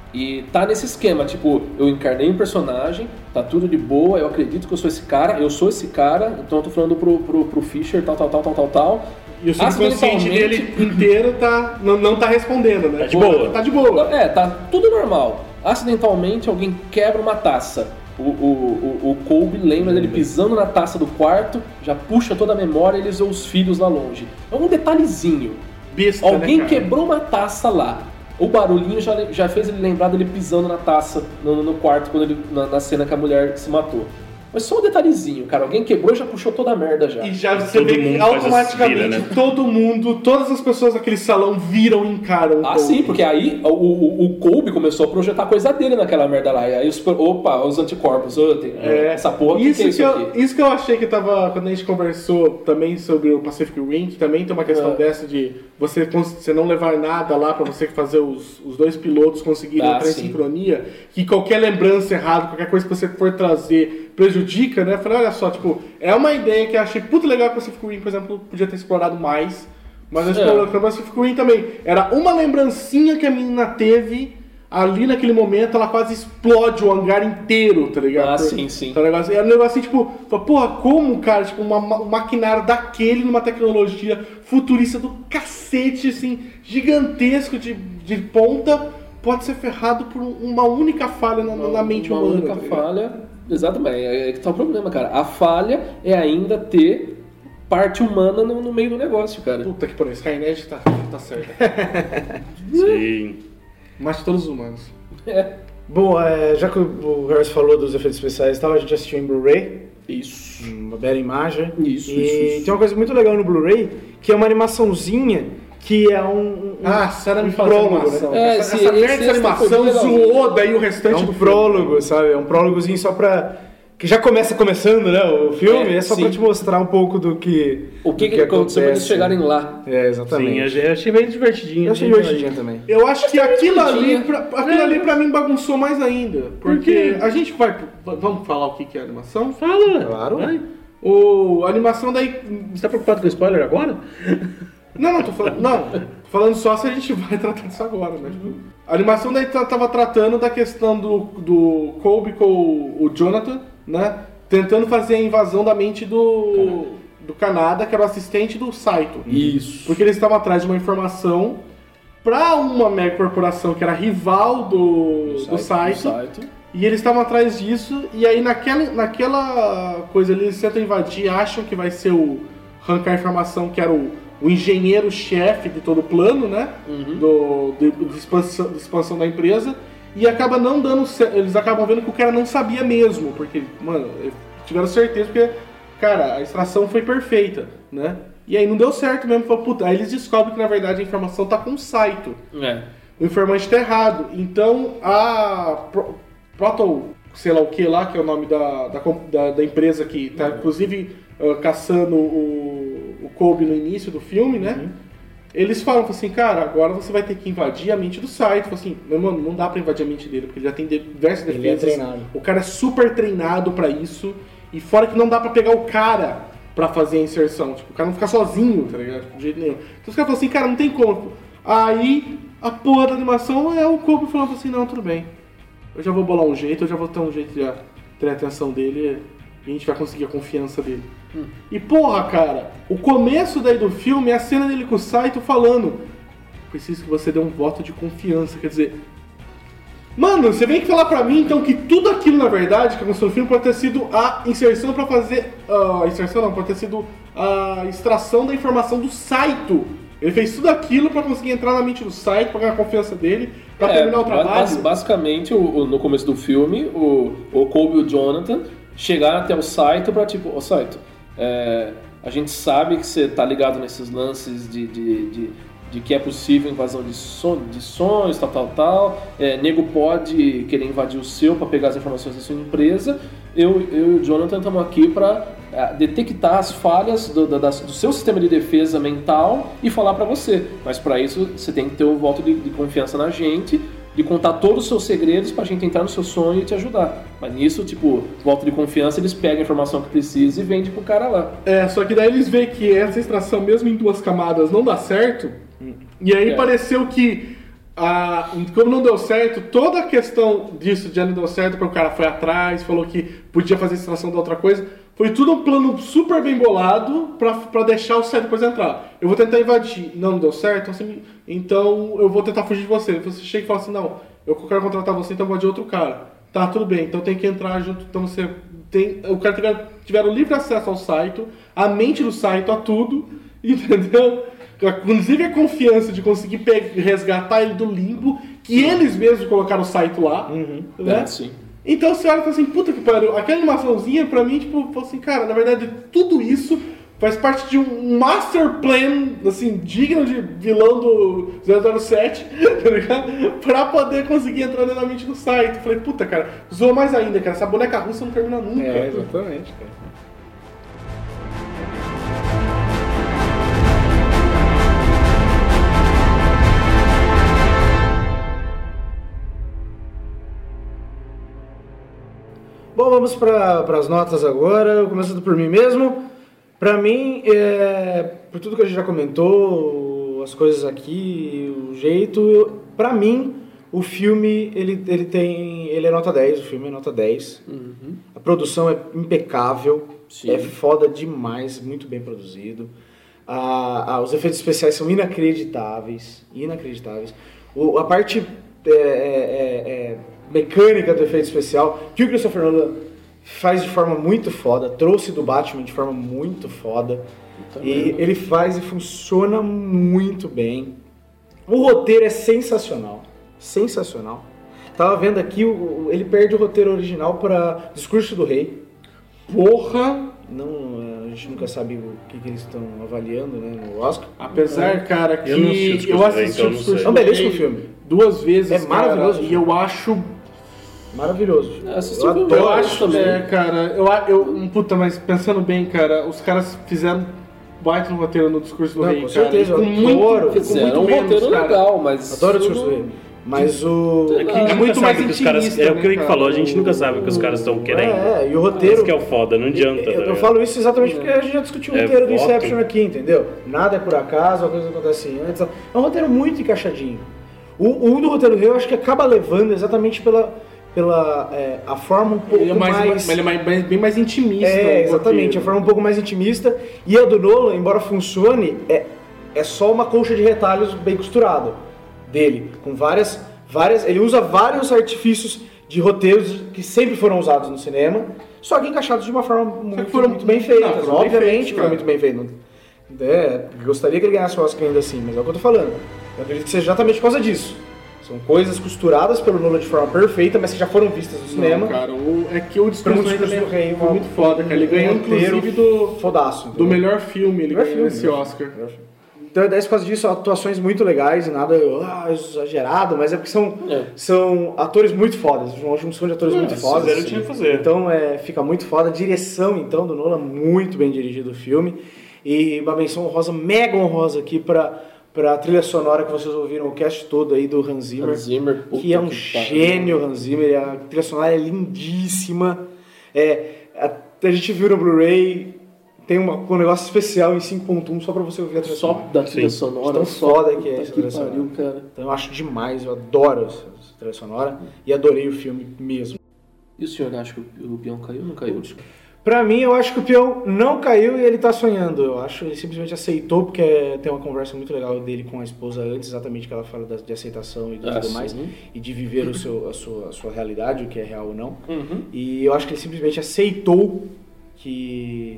E tá nesse esquema, tipo, eu encarnei um personagem, tá tudo de boa, eu acredito que eu sou esse cara, eu sou esse cara, então eu tô falando pro, pro, pro Fisher, tal, tal, tal, tal, tal, tal. E o subconsciente dele inteiro tá, não, não tá respondendo, né? Tá de boa. Tá de boa. É, tá tudo normal. Acidentalmente alguém quebra uma taça. O, o, o, o Colby lembra dele pisando na taça do quarto, já puxa toda a memória e eles vê os filhos lá longe. É um detalhezinho. Besta, Alguém né, cara? quebrou uma taça lá. O barulhinho já, já fez ele lembrar dele pisando na taça no, no quarto quando ele, na, na cena que a mulher se matou. Mas só um detalhezinho, cara. Alguém quebrou e já puxou toda a merda já. E já você Todo vê mundo que faz automaticamente essa vira, né? todo mundo, todas as pessoas daquele salão viram e encaram o Ah, Colby. sim, porque aí o, o, o Colby começou a projetar coisa dele naquela merda lá. E aí os, opa, os anticorpos, oh, tem, É, essa porra, isso, que, que é isso que eu, aqui? isso que eu achei que tava. Quando a gente conversou também sobre o Pacific Rim, que também tem uma questão É. dessa de você, cons- você não levar nada lá pra você fazer os, os dois pilotos conseguirem Ah, entrar em sim. sincronia, que qualquer lembrança errada, qualquer coisa que você for trazer prejudica, né? Eu falei, olha só, tipo, é uma ideia que eu achei puto legal que o Pacific Rim, por exemplo, podia ter explorado mais. Mas eu É. explorei o Pacific Rim também. Era uma lembrancinha que a menina teve ali naquele momento ela quase explode o hangar inteiro, tá ligado? Ah, sim, sim. Tá ligado? É um negócio assim, tipo, fala, porra, como, cara, tipo, uma, um maquinário daquele numa tecnologia futurista do cacete, assim, gigantesco de, de ponta, pode ser ferrado por uma única falha na, na mente uma humana. Uma única tá ligado? falha, exatamente, é que tá o problema, cara. A falha é ainda ter parte humana no, no meio do negócio, cara. Puta que pariu, Skynet tá, tá certo. Sim. Mas todos os humanos. É. Bom, é, já que o Harris falou dos efeitos especiais e tal, a gente assistiu em Blu-ray, Isso. uma bela imagem. Isso, e isso, isso. tem uma coisa muito legal no Blu-ray, que é uma animaçãozinha que é um, um, Ah, Sara me um fala prólogo, animação. né? É, essa esse- essa merda esse- dessa esse animação foi legal. zoou daí o É restante um do filme. prólogo, sabe? É um prólogozinho só pra... Que já começa começando, né? O filme, é, É, só sim. pra te mostrar um pouco do que O que, do que aconteceu pra eles chegarem lá? É, Sim, exatamente. eu achei bem divertidinho. Eu achei bem divertidinho também. Eu acho que aquilo ali, divertidinha. pra, aquilo ali pra mim bagunçou mais ainda. Porque quê? a gente vai. Vamos falar o que que é a animação? Fala. Claro. Vai. O, a animação daí. Você tá preocupado com spoiler agora? Não, não, tô falando. Não, tô falando só se a gente vai tratar disso agora, né? A animação daí tá- tava tratando da questão do, do Colby com o, o Jonathan, né? Tentando fazer a invasão da mente do, do Kanada, que era o assistente do Saito. Isso. Porque eles estavam atrás de uma informação pra uma mega corporação que era rival do, do Saito. E eles estavam atrás disso, e aí naquela, naquela coisa ali, eles tentam invadir, acham que vai ser o arrancar a informação que era o, o engenheiro-chefe de todo o plano, né? Uhum. Do, de, de expansão, de expansão da empresa. E acaba não dando certo, eles acabam vendo que o cara não sabia mesmo, porque, mano, eles tiveram certeza, porque, cara, a extração foi perfeita, né? E aí não deu certo mesmo, falou, puta, aí eles descobrem que na verdade a informação tá com o Saito. É. O informante tá errado. Então a Pro- Proto, sei lá o que lá, que é o nome da, da, comp- da- da empresa que tá inclusive uh, caçando o, o Colby no início do filme, né? Eles falam assim, cara, agora você vai ter que invadir a mente do Saito. Fala assim, meu mano, não dá pra invadir a mente dele, porque ele já tem diversas Ele é defesas. treinado. O cara é super treinado pra isso. E fora que não dá pra pegar o cara pra fazer a inserção. Tipo, o cara não fica sozinho, tá ligado? De jeito nenhum. Então os caras falam assim, cara, não tem como. Aí a porra da animação é o Colby falando assim, não, tudo bem. Eu já vou bolar um jeito, eu já vou ter um jeito de ter a atenção dele e a gente vai conseguir a confiança dele. Hum. E porra, cara, o começo daí do filme é a cena dele com o Saito falando: preciso que você dê um voto de confiança. Quer dizer, mano, você vem que falar pra mim então que tudo aquilo na verdade que aconteceu no filme pode ter sido a inserção pra fazer. A uh, inserção não, pode ter sido a extração da informação do Saito. Ele fez tudo aquilo pra conseguir entrar na mente do Saito, pra ganhar a confiança dele, pra terminar o ba- trabalho. bas- basicamente, o, o- no começo do filme, o, o Colby e o Jonathan chegaram até o Saito pra tipo, ô Saito, é, a gente sabe que você tá ligado nesses lances de, de, de, de que é possível invasão de, son, de sonhos, tal, tal, tal. É, nego pode querer invadir o seu pra pegar as informações da sua empresa. Eu, eu e o Jonathan estamos aqui pra é, detectar as falhas do, da- das- do seu sistema de defesa mental e falar pra você. Mas pra isso você tem que ter um voto de, de confiança na gente, de contar todos os seus segredos pra gente entrar no seu sonho e te ajudar. Mas nisso, tipo, voto de confiança, eles pegam a informação que precisa e vendem pro cara lá. É, só que daí eles veem que essa extração, mesmo em duas camadas, não dá certo. E aí É. pareceu que, ah, como não deu certo, toda a questão disso já não deu certo, porque o cara foi atrás, falou que podia fazer extração de outra coisa. Foi tudo um plano super bem bolado pra, pra deixar o Saito depois entrar. Eu vou tentar invadir. Não, não deu certo, assim, então eu vou tentar fugir de você. Você chega e fala assim, não, eu quero contratar você, então eu vou de outro cara. Tá, tudo bem, então tem que entrar junto, então você tem... O cara tiver, tiveram livre acesso ao Saito, a mente do Saito, a tudo, entendeu? Inclusive a confiança de conseguir pe- resgatar ele do limbo, que eles mesmos colocaram o Saito lá, né? É, sim. Então você olha e fala assim, puta que pariu, aquela animaçãozinha pra mim, tipo, falou assim, cara, na verdade tudo isso faz parte de um master plan, assim, digno de vilão do zero zero sete, tá ligado? Pra poder conseguir entrar na mente do site. Falei, puta, cara, zoou mais ainda, cara, essa boneca russa não termina nunca. É, exatamente, cara. Bom, vamos para as notas agora, começando por mim mesmo. Para mim, é, por tudo que a gente já comentou, as coisas aqui, o jeito, para mim, O filme, ele, ele tem. Ele é nota dez, o filme é nota dez. Uhum. A produção é impecável, Sim. é foda demais, muito bem produzido. Ah, ah, os efeitos especiais são inacreditáveis. Inacreditáveis. O, a parte é, é, é, mecânica do efeito especial, que o Christopher Nolan faz de forma muito foda, trouxe do Batman de forma muito foda. E ele faz e funciona muito bem. O roteiro é sensacional. Sensacional. Tava vendo aqui, o, ele perde o roteiro original para Discurso do Rei. Porra! Não, a gente nunca sabe o que, que eles estão avaliando, né, no Oscar. Apesar, cara, que Eu não assisti o Discurso eu do Rei, assisti então o eu não Discurso sei. É um do belíssimo Rei filme. duas vezes, É maravilhoso. cara, e eu acho... Maravilhoso. É, assisti eu o filme, adoro Eu eu esse acho, filme. é, cara, eu, eu... Puta, mas pensando bem, cara, os caras fizeram baita no roteiro no Discurso do Não, Rei, com cara. certeza, e com eu muito, adoro. com Fizeram muito um menos, roteiro cara. legal, mas... Adoro o Discurso do Rei. Mas o... É que a gente É nunca muito sabe mais o que os caras. intimista, É o que o né, Rick cara? falou, a gente nunca sabe o que os caras estão querendo. É, e o Isso roteiro... que é o foda, não adianta. tá Eu, eu ligado? falo isso exatamente porque a gente já discutiu o É roteiro do voto. Inception aqui, entendeu? Nada é por acaso, a coisa acontece antes. É um roteiro muito encaixadinho. O, o do roteiro do Rei eu acho que acaba levando exatamente pela, pela é, a forma um pouco Ele é mais, mais... ele é mais, bem- bem mais intimista. É, o exatamente, roteiro. a forma um pouco mais intimista. E a do Nolan, embora funcione, é, é só uma colcha de retalhos bem costurada dele, com várias, várias... Ele usa vários artifícios de roteiros que sempre foram usados no cinema, só que encaixados de uma forma muito, foram- muito bem feita. Não, foram bem Obviamente feitos, foram cara. muito bem feitos. É, gostaria que ele ganhasse o Oscar ainda assim, mas é o que eu tô falando. Eu acredito que seja exatamente por causa disso. São coisas costuradas pelo Nolan de forma perfeita, mas que já foram vistas no cinema. Não, cara, o, é que o Discurso do Rei Discurso do Rei, também foi uma- muito foda, cara. Ele um ganhou, roteiro inclusive, do, Fodaço. do entendeu? melhor filme. Ele Melhor ganhou filme, esse melhor Oscar. filme, melhor filme. Então é dez por causa disso, atuações muito legais, nada ah, exagerado, mas é porque são, É. são atores muito fodas, uma junção de atores muito se fodas. fizeram, tinha que fazer. Então é, fica muito foda. A direção, então, do Nolan, muito bem dirigido o filme. E uma menção honrosa, mega honrosa aqui pra, pra trilha sonora que vocês ouviram o cast todo aí do Hans Zimmer. Hans Zimmer, puta que é um que pariu. gênio, Hans Zimmer. A trilha sonora é lindíssima. É, a, a gente viu no Blu-ray, tem uma, um negócio especial em cinco ponto um só pra você ouvir a trilha Só sonora. da trilha Sim. sonora, Tão só foda que é puta essa que trilha sonora. pariu, cara. Então eu acho demais, eu adoro essa, essa trilha sonora e adorei o filme mesmo. E o senhor acha que o, o peão caiu ou não caiu? Pra mim, eu acho que o peão não caiu e ele tá sonhando. Eu acho que ele simplesmente aceitou, porque tem uma conversa muito legal dele com a esposa antes, exatamente que ela fala da- de aceitação e de Ah, tudo mais, sim. e de viver o seu, a, sua, a sua realidade, o que é real ou não. Uhum. E eu acho que ele simplesmente aceitou que,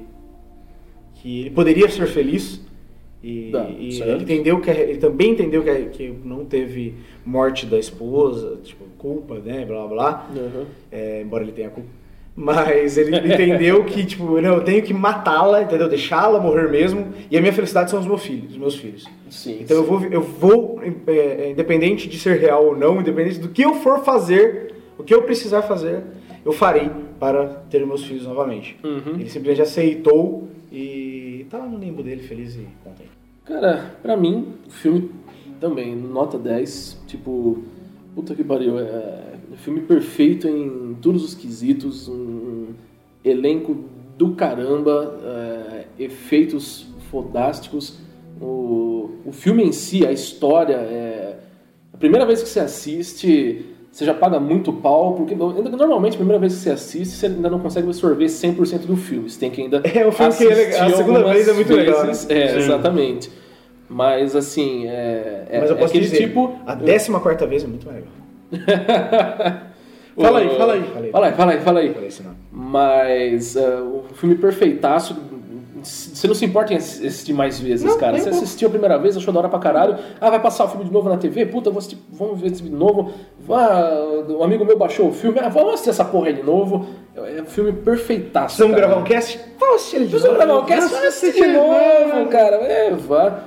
que ele poderia ser feliz. E, Tá, e certo. ele entendeu que ele também entendeu que, que não teve morte da esposa, tipo, culpa, né, blá blá blá. Uhum. É, embora ele tenha culpa. Mas ele entendeu que, tipo, não, eu tenho que matá-la, entendeu? Deixá-la morrer mesmo. E a minha felicidade são os meus filhos, os meus filhos. Sim. Então eu vou, eu vou é, é, independente de ser real ou não, independente do que eu for fazer, o que eu precisar fazer, eu farei para ter meus filhos novamente. Uhum. Ele simplesmente aceitou e tá lá no limbo dele, feliz e contente. Cara, pra mim, o filme também, nota dez, tipo, puta que pariu, é um filme perfeito em todos os quesitos, um elenco do caramba, é, efeitos fodásticos, o, o filme em si, a história, é, a primeira vez que você assiste, você já paga muito pau, porque normalmente a primeira vez que você assiste, você ainda não consegue absorver cem por cento do filme, você tem que ainda É, o filme que é legal, a segunda algumas vez é muito legal, né? vezes, É, Sim. exatamente. Mas assim, é, é, Mas eu é posso aquele dizer, tipo. a décima quarta vez é muito mais legal. Fala aí, fala aí. Falei, Fala aí, fala aí, fala aí. falei isso não. Mas uh, o filme perfeitaço. Você não se importa em assistir mais vezes, Não, cara. nem Você um pouco. assistiu a primeira vez, achou da hora pra caralho. Ah, vai passar o filme de novo na T V? Puta, vou assistir, vamos ver esse de novo. Ah, um amigo meu baixou o filme. Ah, vamos assistir essa porra aí de novo. É um filme perfeitaço. Vamos cara. gravar um cast? Vamos assistir ele de Vamos novo. gravar um cast? Vamos assistir de novo, cara. É, vá.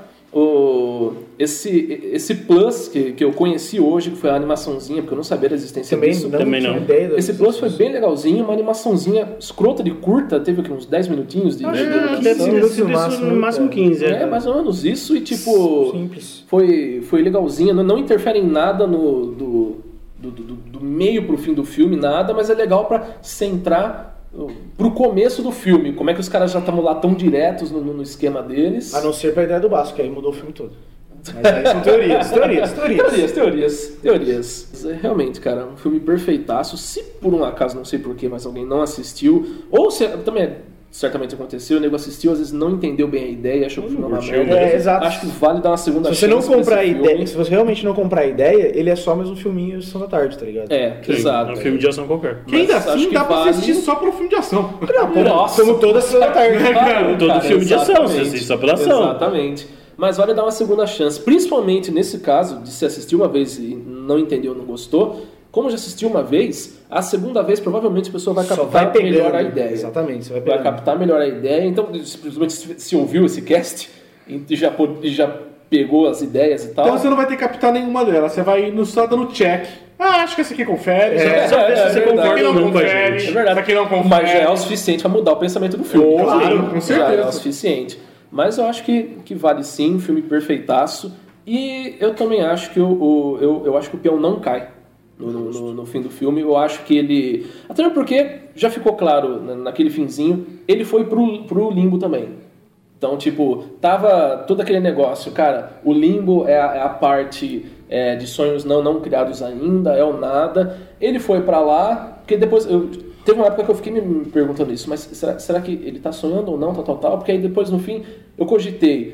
O, esse, esse Plus que, que eu conheci hoje, que foi a animaçãozinha, porque eu não sabia da existência Também disso. não Também tinha não. ideia da Esse Plus foi bem legalzinho, uma animaçãozinha escrota de curta, teve aqui uns dez minutinhos de, de, de É, animação. deve ter minutos sido no isso máximo, no máximo cara. quinze. É, mais ou menos isso, e tipo, Simples. foi, foi legalzinha, não, não interfere em nada no, do, do, do, do meio pro fim do filme, nada, mas é legal pra centrar uh, pro começo do filme, como é que os caras já estavam lá tão diretos no, no esquema deles. A não ser pra ideia do Basco, que aí mudou o filme todo. Mas aí são teorias, teorias, teorias. Teorias, teorias, teorias. Realmente, cara, um filme perfeitaço. Se por um acaso, não sei porquê, mas alguém não assistiu, ou se também é, certamente aconteceu, o nego assistiu, às vezes não entendeu bem a ideia, achou que o filme é uma curtiu, merda. é, exato. Acho que vale dar uma segunda Se você chance não pra comprar a esse ideia, filme. se você realmente não comprar a ideia, ele é só mais um filminho de Sessão da Tarde, tá ligado? É, Sim, exato. É um filme de ação qualquer. Que ainda Mas acho assim que dá pra vale- assistir só pelo filme de ação. Nossa, Como toda Sessão da Tarde. Claro, Todo cara, filme de ação, exatamente. você assiste só pela ação. Exatamente. Mas vale dar uma segunda chance, principalmente nesse caso de se assistir uma vez e não entendeu, não gostou. Como já assistiu uma vez, a segunda vez provavelmente a pessoa vai Só captar vai pegando. melhor a ideia. Exatamente, você vai Vai pegando. captar melhor a ideia. Então, simplesmente se se ouviu esse cast e já, pô- e já pegou as ideias e tal. Então você não vai ter que captar nenhuma delas. Você vai no só dando check. Ah, acho que esse aqui confere. É, Só ver é, se é você verdade. concorda ou não Não com a confere. gente. É verdade. Esse aqui não confere. Mas já é o suficiente para mudar o pensamento do filme. Oh, claro, Sim, com já certeza. é o suficiente. Mas eu acho que, que vale sim, um filme perfeitaço. E eu também acho que o, o- eu, eu acho que o peão não cai no, no- no- no fim do filme. Eu acho que ele... Até porque já ficou claro na- naquele finzinho, ele foi pro, pro limbo também. Então, tipo, tava todo aquele negócio, cara, o limbo é a, é a parte é, de sonhos não, não criados ainda, é o nada. Ele foi pra lá, porque depois... Eu, teve uma época que eu fiquei me me perguntando isso, mas será, será que ele tá sonhando ou não, tal, tal, tal? Porque aí depois, no fim, eu cogitei.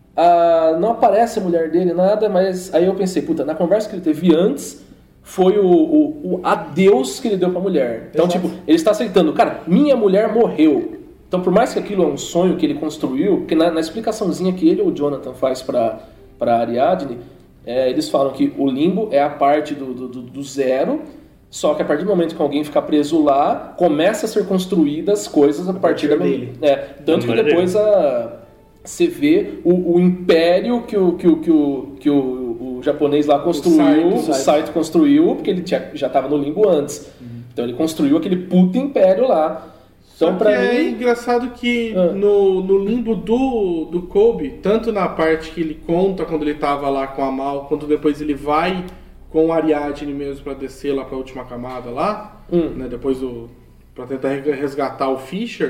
Ah, não aparece a mulher dele, nada, mas aí eu pensei, puta, na conversa que ele teve antes, foi o, o, o adeus que ele deu pra mulher. Então, Exato. tipo, ele está aceitando, cara, minha mulher morreu. Então, por mais que aquilo é um sonho que ele construiu, porque na, na explicaçãozinha que ele ou o Jonathan faz pra, pra Ariadne, é, eles falam que o limbo é a parte do, do, do- do zero, só que a partir do momento que alguém fica preso lá, começa a ser construídas coisas a partir, partir da dele. É, tanto que memória depois a, você vê o, o império que o, que o, que o, que o, o japonês lá construiu, o Saito. Saito construiu, porque ele tinha, já estava no limbo antes. Então ele construiu aquele puto império lá. Então, Só pra que é mim, engraçado que Ah. no, no limbo do, do Kobe, tanto na parte que ele conta quando ele tava lá com a Mal, quanto depois ele vai com o Ariadne mesmo pra descer lá pra última camada lá, Hum. né, depois do para tentar resgatar o Fisher,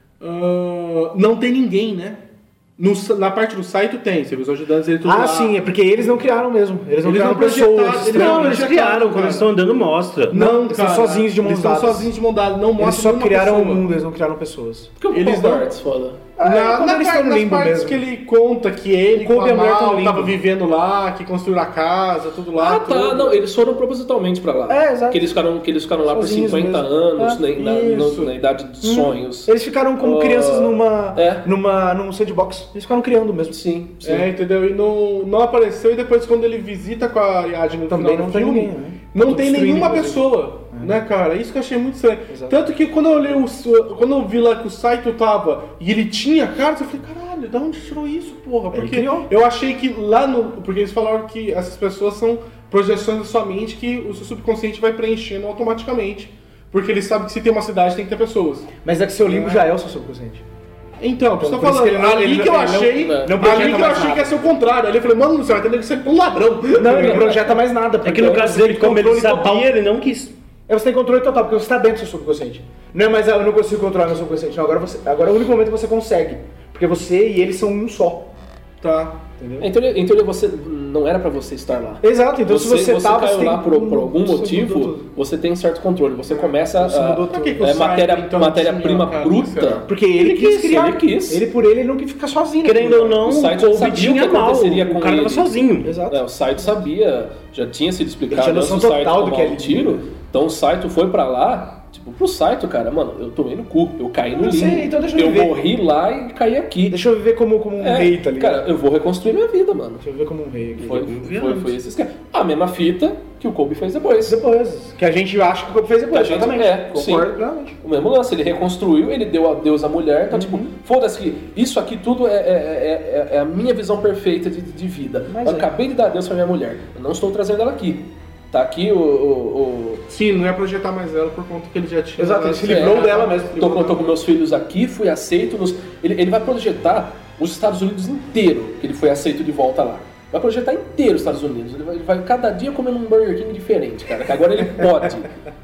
ah, não tem ninguém, né? No, na parte do Saito tem, você vê os ajudantes dele tudo Ah, lá. sim, é porque eles não criaram mesmo. Eles não Eles criaram não projetaram, pessoas. eles Não, não eles projetaram, criaram, quando cara. eles estão andando, mostra. Não, Eles estão cara, sozinhos de mãos eles estão dadas. sozinhos de mão dada, não Eles mostra só nenhuma criaram o pessoa. mundo, eles não criaram pessoas. por que o eles Paul não- Darts foda? Ah, é Na, quando na eles parte, estão no nas limbo partes mesmo. que ele conta que ele O Kobe com e a a mulher tão Mal no limbo. tava vivendo lá, que construíram a casa, tudo lá. Ah, tá. tudo. Não, eles foram propositalmente pra lá. É, exato. Que eles ficaram, que eles ficaram lá Sozinhos por cinquenta mesmo. anos, É, na, na, no- isso. na idade de sonhos. Eles ficaram como Ah, crianças numa, é. numa, num sandbox. Eles ficaram criando mesmo. Sim, sim. É, entendeu? E não, não apareceu, e depois quando ele visita com a Ariadne no Também final não do tem filme, ninguém, né? não Tá tem destruindo, nenhuma inclusive. pessoa, né, cara? Isso que eu achei muito estranho. Exato. Tanto que quando eu olhei o, quando eu vi lá que o Saito tava e ele tinha cartas, eu falei, caralho, da onde tirou isso, porra? Ele Porque criou. eu achei que lá no. Porque eles falaram que essas pessoas são projeções da sua mente que o seu subconsciente vai preenchendo automaticamente. Porque ele sabe que se tem uma cidade tem que ter pessoas. Mas é que seu limbo já é o seu subconsciente. Então, por isso Então, que eu tô por isso falando, que ele não- ali ele que eu não- ele não- achei, não ali que projeta eu mais achei nada. que ia ser o contrário. Ali eu falei, mano, você vai ter que ser um ladrão. Não, ele não projeta mais nada. É que no porque caso você dele, tem como ele controle sabia, total. ele não quis. É, você tem controle total, porque você está dentro do seu subconsciente. Não é mais, ah, eu não consigo controlar meu subconsciente. Não, agora, você, agora é o único momento que você consegue. Porque você e ele são um só. Tá. Entendeu? Então, então você não era pra você estar lá. Exato, então você, se você, você tá, caiu você tem lá por, por algum você mudou motivo, tudo. você tem certo controle. Você começa Você a, mudou a tudo. Por que que o é, Saito, matéria, então, matéria-prima tinha, cara, bruta. será? Porque ele, Ele quis quis, criar. ele quis. Ele por ele, ele não quis ficar sozinho. Querendo ou não, O o Saito já Kobe sabia tinha o que mal. aconteceria O com cara ele. tava sozinho. Exato. É, o Saito sabia, já tinha sido explicado Ele tinha antes do noção Saito total do tomar que um ele tiro. Então o Saito foi pra lá, tipo, pro Saito, cara, mano, eu tomei no cu, eu caí no Eu sei, limbo. então deixa eu eu viver. morri lá e caí aqui. Deixa eu viver como, como um É, rei, tá ligado? cara, eu vou reconstruir minha vida, mano. Deixa eu viver como um rei aqui. Foi, vi foi, antes. foi esse esquema. A mesma fita que o Kobe fez depois. Depois. Que a gente acha que o Kobe fez depois. A gente- exatamente. é, sim. Concordo plenamente. O mesmo lance, ele reconstruiu, ele deu adeus à mulher, então, Uhum. tipo, foda-se que isso aqui tudo é, é, é, é- é a minha visão perfeita de, de vida. Mas eu é. acabei de dar adeus pra minha mulher, eu não estou trazendo ela aqui. Tá aqui o... o, o Sim, não ia projetar mais ela por conta que ele já tinha. Exato, ele se É, livrou dela mesmo. tô, com- tô com meus filhos aqui, fui aceito nos... Ele, ele vai projetar os Estados Unidos inteiro, que ele foi aceito de volta lá. Vai projetar inteiro os Estados Unidos. Ele vai, ele vai cada dia comendo um Burger King diferente, cara, que agora ele pode.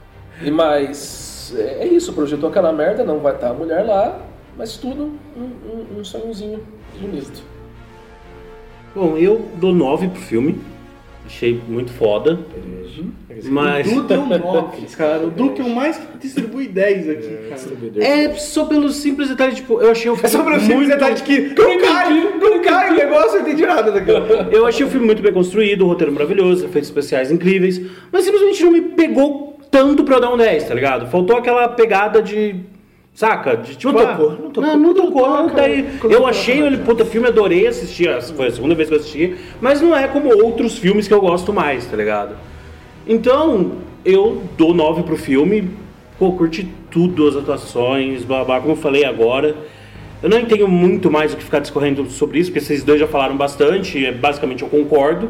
E mas é, é isso, projetou aquela merda, não vai estar a mulher lá, mas tudo um, um, um sonhozinho bonito. Bom, eu dou nove pro filme. Achei muito foda. Mas... O Du deu nove, cara. O Du que é o mais que distribui dez aqui, cara. É só pelo simples detalhe, tipo, eu achei o filme É só pelo muito... simples detalhe de que não cai, não cai o negócio, eu não entendi nada daquilo. Eu achei o filme muito bem construído, o roteiro maravilhoso, efeitos especiais incríveis, mas simplesmente não me pegou tanto pra eu dar um dez, tá ligado? Faltou aquela pegada de... Saca? De, tipo, Não ah, tocou, não tocou. Não, não tocou. Não tocou, daí, cara. eu achei ele, puta, filme, adorei assistir, foi a segunda vez que eu assisti, mas não é como outros filmes que eu gosto mais, tá ligado? Então, eu dou nove pro filme, pô, curti tudo, as atuações, blá blá, como eu falei agora. Eu não tenho muito mais o que ficar discorrendo sobre isso, porque vocês dois já falaram bastante, é, basicamente eu concordo.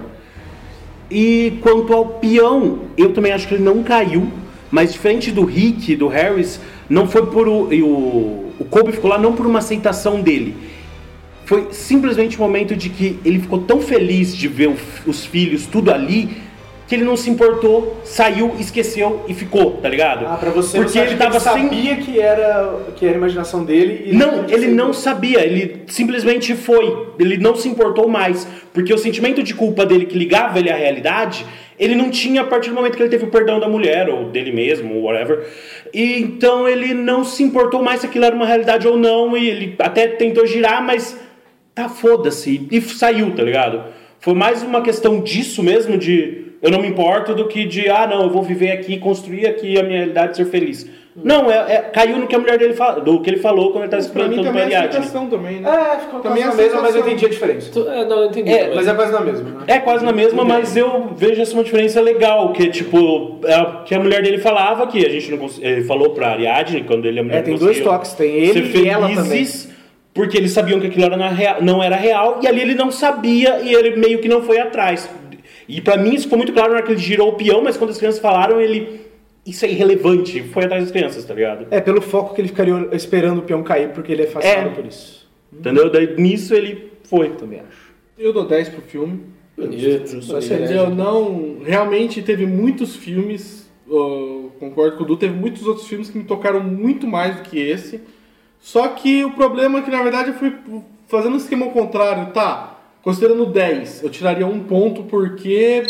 E quanto ao peão, eu também acho que ele não caiu, mas diferente do Rick, do Harris, não foi por o, e o, o Colby ficou lá não por uma aceitação dele. Foi simplesmente o um momento de que ele ficou tão feliz de ver o, os filhos, tudo ali, que ele não se importou, saiu, esqueceu e ficou, tá ligado? Ah, pra você, porque você ele tava que ele sabia sem... que era, que era a imaginação dele e Não, ele não sabia, ele simplesmente foi, ele não se importou mais, porque o sentimento de culpa dele que ligava ele à realidade, ele não tinha a partir do momento que ele teve o perdão da mulher, ou dele mesmo, ou whatever, e então ele não se importou mais se aquilo era uma realidade ou não, e ele até tentou girar, mas tá, foda-se, e saiu, tá ligado? Foi mais uma questão disso mesmo, de eu não me importo, do que de, ah não, eu vou viver aqui, construir aqui a minha realidade, ser feliz. Não, é, é, caiu no que a mulher dele falou, do que ele falou quando ele estava Pra mim explicando pra também é Ariadne. aceitação também, né? É, ficou Também quase é na mesma, mas eu aceitação. entendi a diferença. Tu- É, não, eu entendi. É, também. Mas é quase na mesma, né? É quase na mesma, mas eu vejo essa uma diferença legal, que tipo, é, que a mulher dele falava, que a gente não cons... ele falou pra Ariadne, quando ele e a mulher É, tem não dois conseguiam toques, tem ele ser e ela felizes, porque eles sabiam que aquilo era na rea- não era real, e ali ele não sabia, e ele meio que não foi atrás. E pra mim isso ficou muito claro na hora que ele girou o peão, mas quando as crianças falaram, ele... Isso é irrelevante, foi atrás das crianças, tá ligado? É, pelo foco que ele ficaria esperando o peão cair, porque ele é fascinado É. por isso. Entendeu? Daí nisso ele foi. Também acho. Eu dou dez pro filme. Bonito, Só bonito. esse- Eu não... Realmente teve muitos filmes, uh, concordo com o Du, teve muitos outros filmes que me tocaram muito mais do que esse. Só que o problema é que, na verdade, eu fui fazendo um esquema ao contrário, tá? Considerando dez, eu tiraria um ponto porque...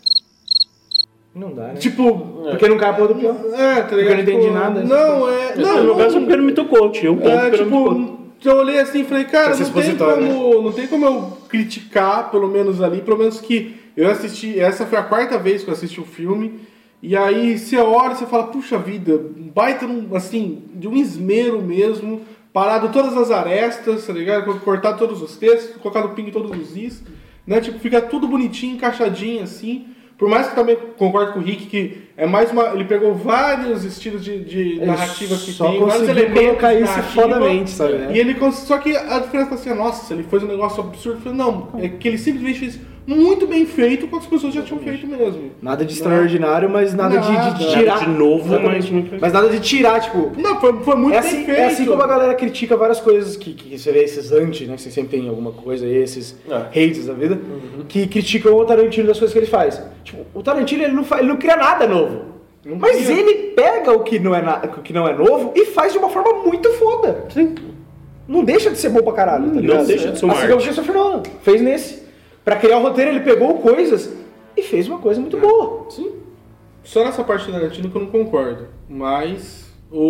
Não dá, né? Tipo... Porque não cai a porra do peão. É, tá ligado? eu não entendi Tipo, nada. Não, é... Não, Não, no meu caso, não, porque não me tocou, tinha um ponto É, porque não me tocou. tipo, eu olhei assim e falei, cara, Esse não tem, expositório, como, não tem como eu criticar, pelo menos ali, pelo menos que eu assisti, essa foi a quarta vez que eu assisti o filme, e aí você olha e você fala, puxa vida, um baita, um, assim, de um esmero mesmo, parado todas as arestas, tá ligado? Cortado todos os textos, colocado pingo em todos os is, né? Tipo, fica tudo bonitinho, encaixadinho, assim. Por mais que eu também concordo com o Rick que é mais uma. Ele pegou vários estilos de, de narrativa que só tem, vários conseguiu elementos colocar de isso narrativa, fodamente, sabe, né? E ele cons- só que a diferença tá assim, nossa, se ele fez um negócio absurdo, eu falei, não, é que ele simplesmente fez muito bem feito com as pessoas já tinham feito mesmo. Nada de extraordinário, mas nada, de- Nada. de, tirar. Nada de novo, Exatamente. mas muito- Mas nada de tirar, tipo. Não, foi, foi muito É bem assim, feito. é assim como a galera critica várias coisas que, que você vê esses anti, né? Você sempre tem alguma coisa aí, esses É. haters da vida, que criticam o Tarantino das coisas que ele faz. Tipo, o Tarantino ele não, fa- ele não cria nada novo. Não Mas cria. ele pega o que, não é na- o que não é novo e faz de uma forma muito foda. Sim. Não deixa de ser bom pra caralho, tá Não ligado? deixa de ser uma Assim como o arte. Christopher Nolan fez nesse. Pra criar o roteiro, ele pegou coisas e fez uma coisa muito boa. Sim. Só nessa parte do Tarantino que eu não concordo. Mas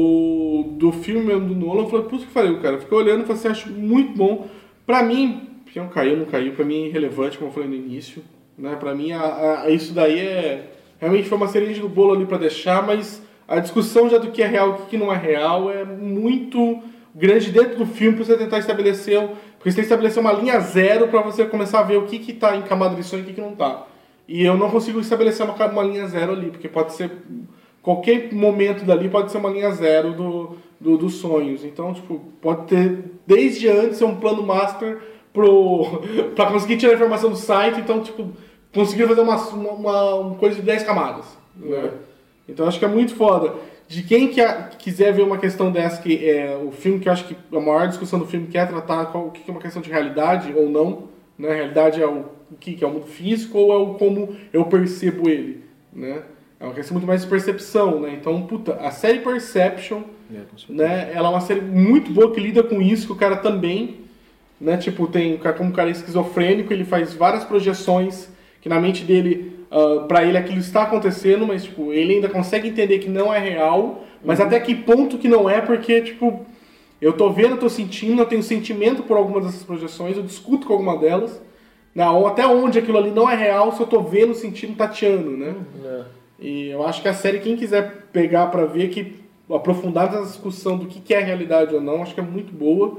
o do filme mesmo do Nolan, eu falei, puta que pariu, cara. Eu fiquei olhando e falei assim, acho muito bom. Pra mim, peão caiu, não caiu, pra mim é irrelevante, como eu falei no início. Né? Pra mim, a, a- isso daí é... Realmente foi uma cereja do bolo ali pra deixar, mas a discussão já do que é real e o que não é real é muito grande dentro do filme pra você tentar estabelecer... Porque você tem que estabelecer uma linha zero pra você começar a ver o que que tá em camada de sonho e o que que não tá. E eu não consigo estabelecer uma, uma linha zero ali, porque pode ser... Qualquer momento dali pode ser uma linha zero do, do, dos sonhos. Então, tipo, pode ter desde antes ser um plano master pro, pra conseguir tirar a informação do site. Então, tipo, conseguir fazer uma, uma, uma coisa de dez camadas. Né? Então, acho que é muito foda. De quem que a, quiser ver uma questão dessa, que é o filme que eu acho que a maior discussão do filme quer tratar qual, o que é uma questão de realidade ou não. Né? A realidade é o, o que, que é o mundo físico ou é o como eu percebo ele. Né? É uma questão muito mais de percepção, né? Então, puta, a série Perception, né? Ela é uma série muito boa que lida com isso, que o cara também... né? Tipo, tem como um cara esquizofrênico, ele faz várias projeções que na mente dele, uh, pra ele aquilo está acontecendo, mas tipo, ele ainda consegue entender que não é real, mas uhum. até que ponto que não é, porque tipo, eu tô vendo, eu tô sentindo, eu tenho sentimento por algumas dessas projeções, eu discuto com alguma delas, não, até onde aquilo ali não é real, se eu tô vendo, sentindo, tateando, né? Uhum. E eu acho que a série, quem quiser pegar pra ver, que aprofundar nessa discussão do que é realidade ou não, acho que é muito boa.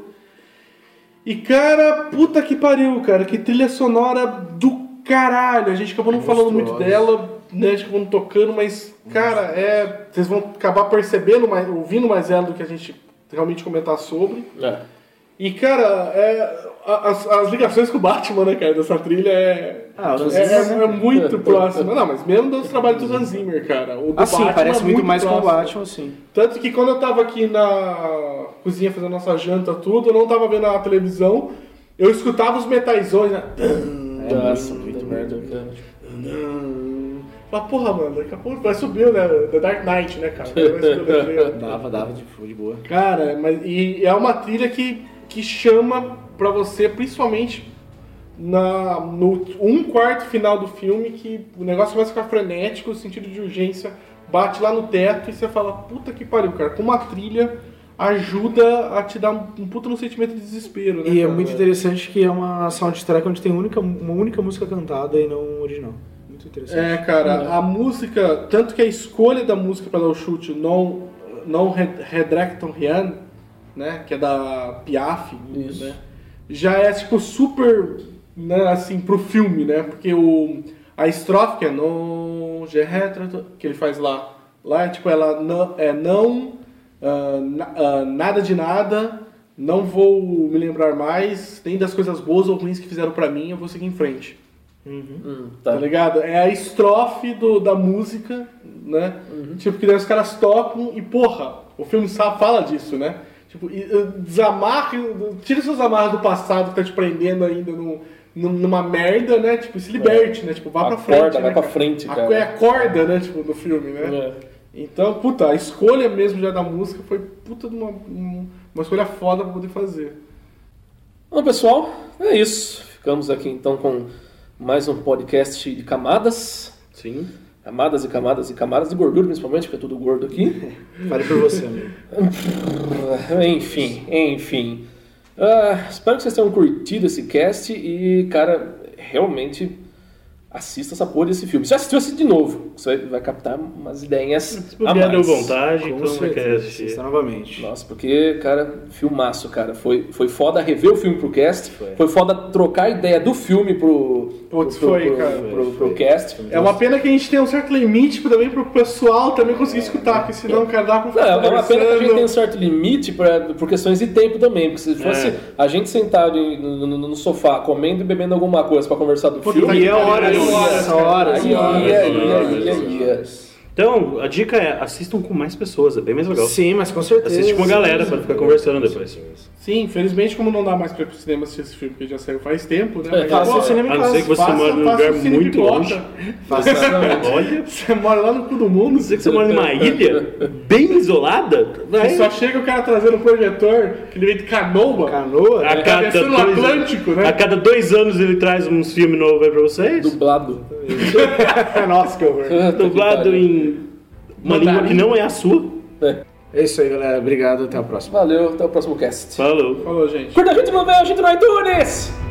E cara, puta que pariu, cara, que trilha sonora do caralho, a gente acabou não falando muito dela, né, a gente acabou não tocando, mas, cara, é, vocês vão acabar percebendo, mais, ouvindo mais ela do que a gente realmente comentar sobre. É. E, cara, é, as, as ligações com o Batman, né, cara, dessa trilha é, ah, é, é, é muito próxima. Não, mas mesmo dos trabalhos do Hans Zimmer, cara. O do ah, sim, Batman parece é muito, muito mais próximo. com o Batman, sim. Tanto que quando eu tava aqui na cozinha fazendo nossa janta, tudo, eu não tava vendo a televisão, eu escutava os metaisões, né? É, nossa, muito merda, cara. Fala, porra, mano, daqui a pouco vai subir, né? The Dark Knight, né, cara? Vai subir dava, dava de, de boa. Cara, mas, e é uma trilha que, que chama pra você, principalmente na, no um quarto final do filme, que o negócio começa a ficar frenético, o sentido de urgência bate lá no teto e você fala, puta que pariu, cara, com uma trilha ajuda a te dar um, um puta no sentimento de desespero, né? E cara? é muito interessante que é uma soundtrack onde tem única, uma única música cantada e não original. Muito interessante. É, cara, a música, tanto que a escolha da música para dar o chute, Non, non Redrecton Rien, né, que é da Piaf, isso. Né, já é tipo super, né, assim, pro filme, né, porque o, a estrofe que é Non, je retro, que ele faz lá, lá é tipo, ela não, é não... Uh, na, uh, nada de nada, não vou me lembrar mais nem das coisas boas ou ruins que fizeram pra mim, eu vou seguir em frente. Uhum. Hum, tá. Tá ligado? É a estrofe do, da música, né? Uhum. Tipo, que daí os caras tocam e, porra, o filme sabe, fala disso, né? Tipo, desamarre, tira seus amarras do passado que tá te prendendo ainda no, numa merda, né? Tipo, se liberte, é. né? Tipo, vá pra frente. Acorda, né, vai pra cara? frente, cara. É a corda, né? Tipo, do filme, né? É. Então, puta, a escolha mesmo já da música foi puta de uma, uma escolha foda pra poder fazer. Bom, pessoal, é isso. Ficamos aqui então com mais um podcast de camadas. Sim. Camadas e camadas e camadas de gordura, principalmente, porque é tudo gordo aqui. Fale por você, amigo. enfim, enfim. Uh, espero que vocês tenham curtido esse cast e, cara, realmente... assista essa porra desse filme. Se você assistiu, assiste de novo. Você vai captar umas ideias Se a mais. deu vontade, Com então vai querer assistir. Assista novamente. Nossa, porque, cara, filmaço, cara. Foi, foi foda rever o filme pro cast. Foi, foi foda trocar a ideia do filme pro, Putz, pro, foi, pro, cara. pro, pro, pro foi. cast. É uma pena que a gente tem um certo limite também pro pessoal também conseguir escutar, porque senão, cara, dá pra ficar Não, é uma pena que a gente tem um certo limite pra, por questões de tempo também. Porque se fosse é. a gente sentado no, no, no sofá, comendo e bebendo alguma coisa pra conversar do Puta, filme... é hora, é hora, hora. Aí, ia, ia, ia, ia. Então, a dica é, assistam com mais pessoas, é bem mais legal. Sim, mas com certeza. Assiste com uma galera pra ficar conversando depois. Sim, infelizmente, como não dá mais pra ir pro cinema assistir esse filme, porque já saiu faz tempo, né? É, faça o cinema em A não casa. ser que você Faça- mora num faça lugar o Cine muito Pipoca. longe. Faça Olha, Você mora lá no cu do mundo, a não ser que você mora numa ilha bem isolada, vai. só chega o cara trazendo o projetor, que ele vem de canoa. canoa. A cada, descendo no dois, Atlântico, né? a cada dois anos ele traz uns filmes novos aí pra vocês. Dublado. Nossa, que horror. Dublado em uma Mandarim. língua que não é a sua. É. É isso aí, galera. Obrigado. Até a próxima. Valeu, até o próximo cast. Falou. Falou, gente. Curta a gente no Véu, a gente no iTunes!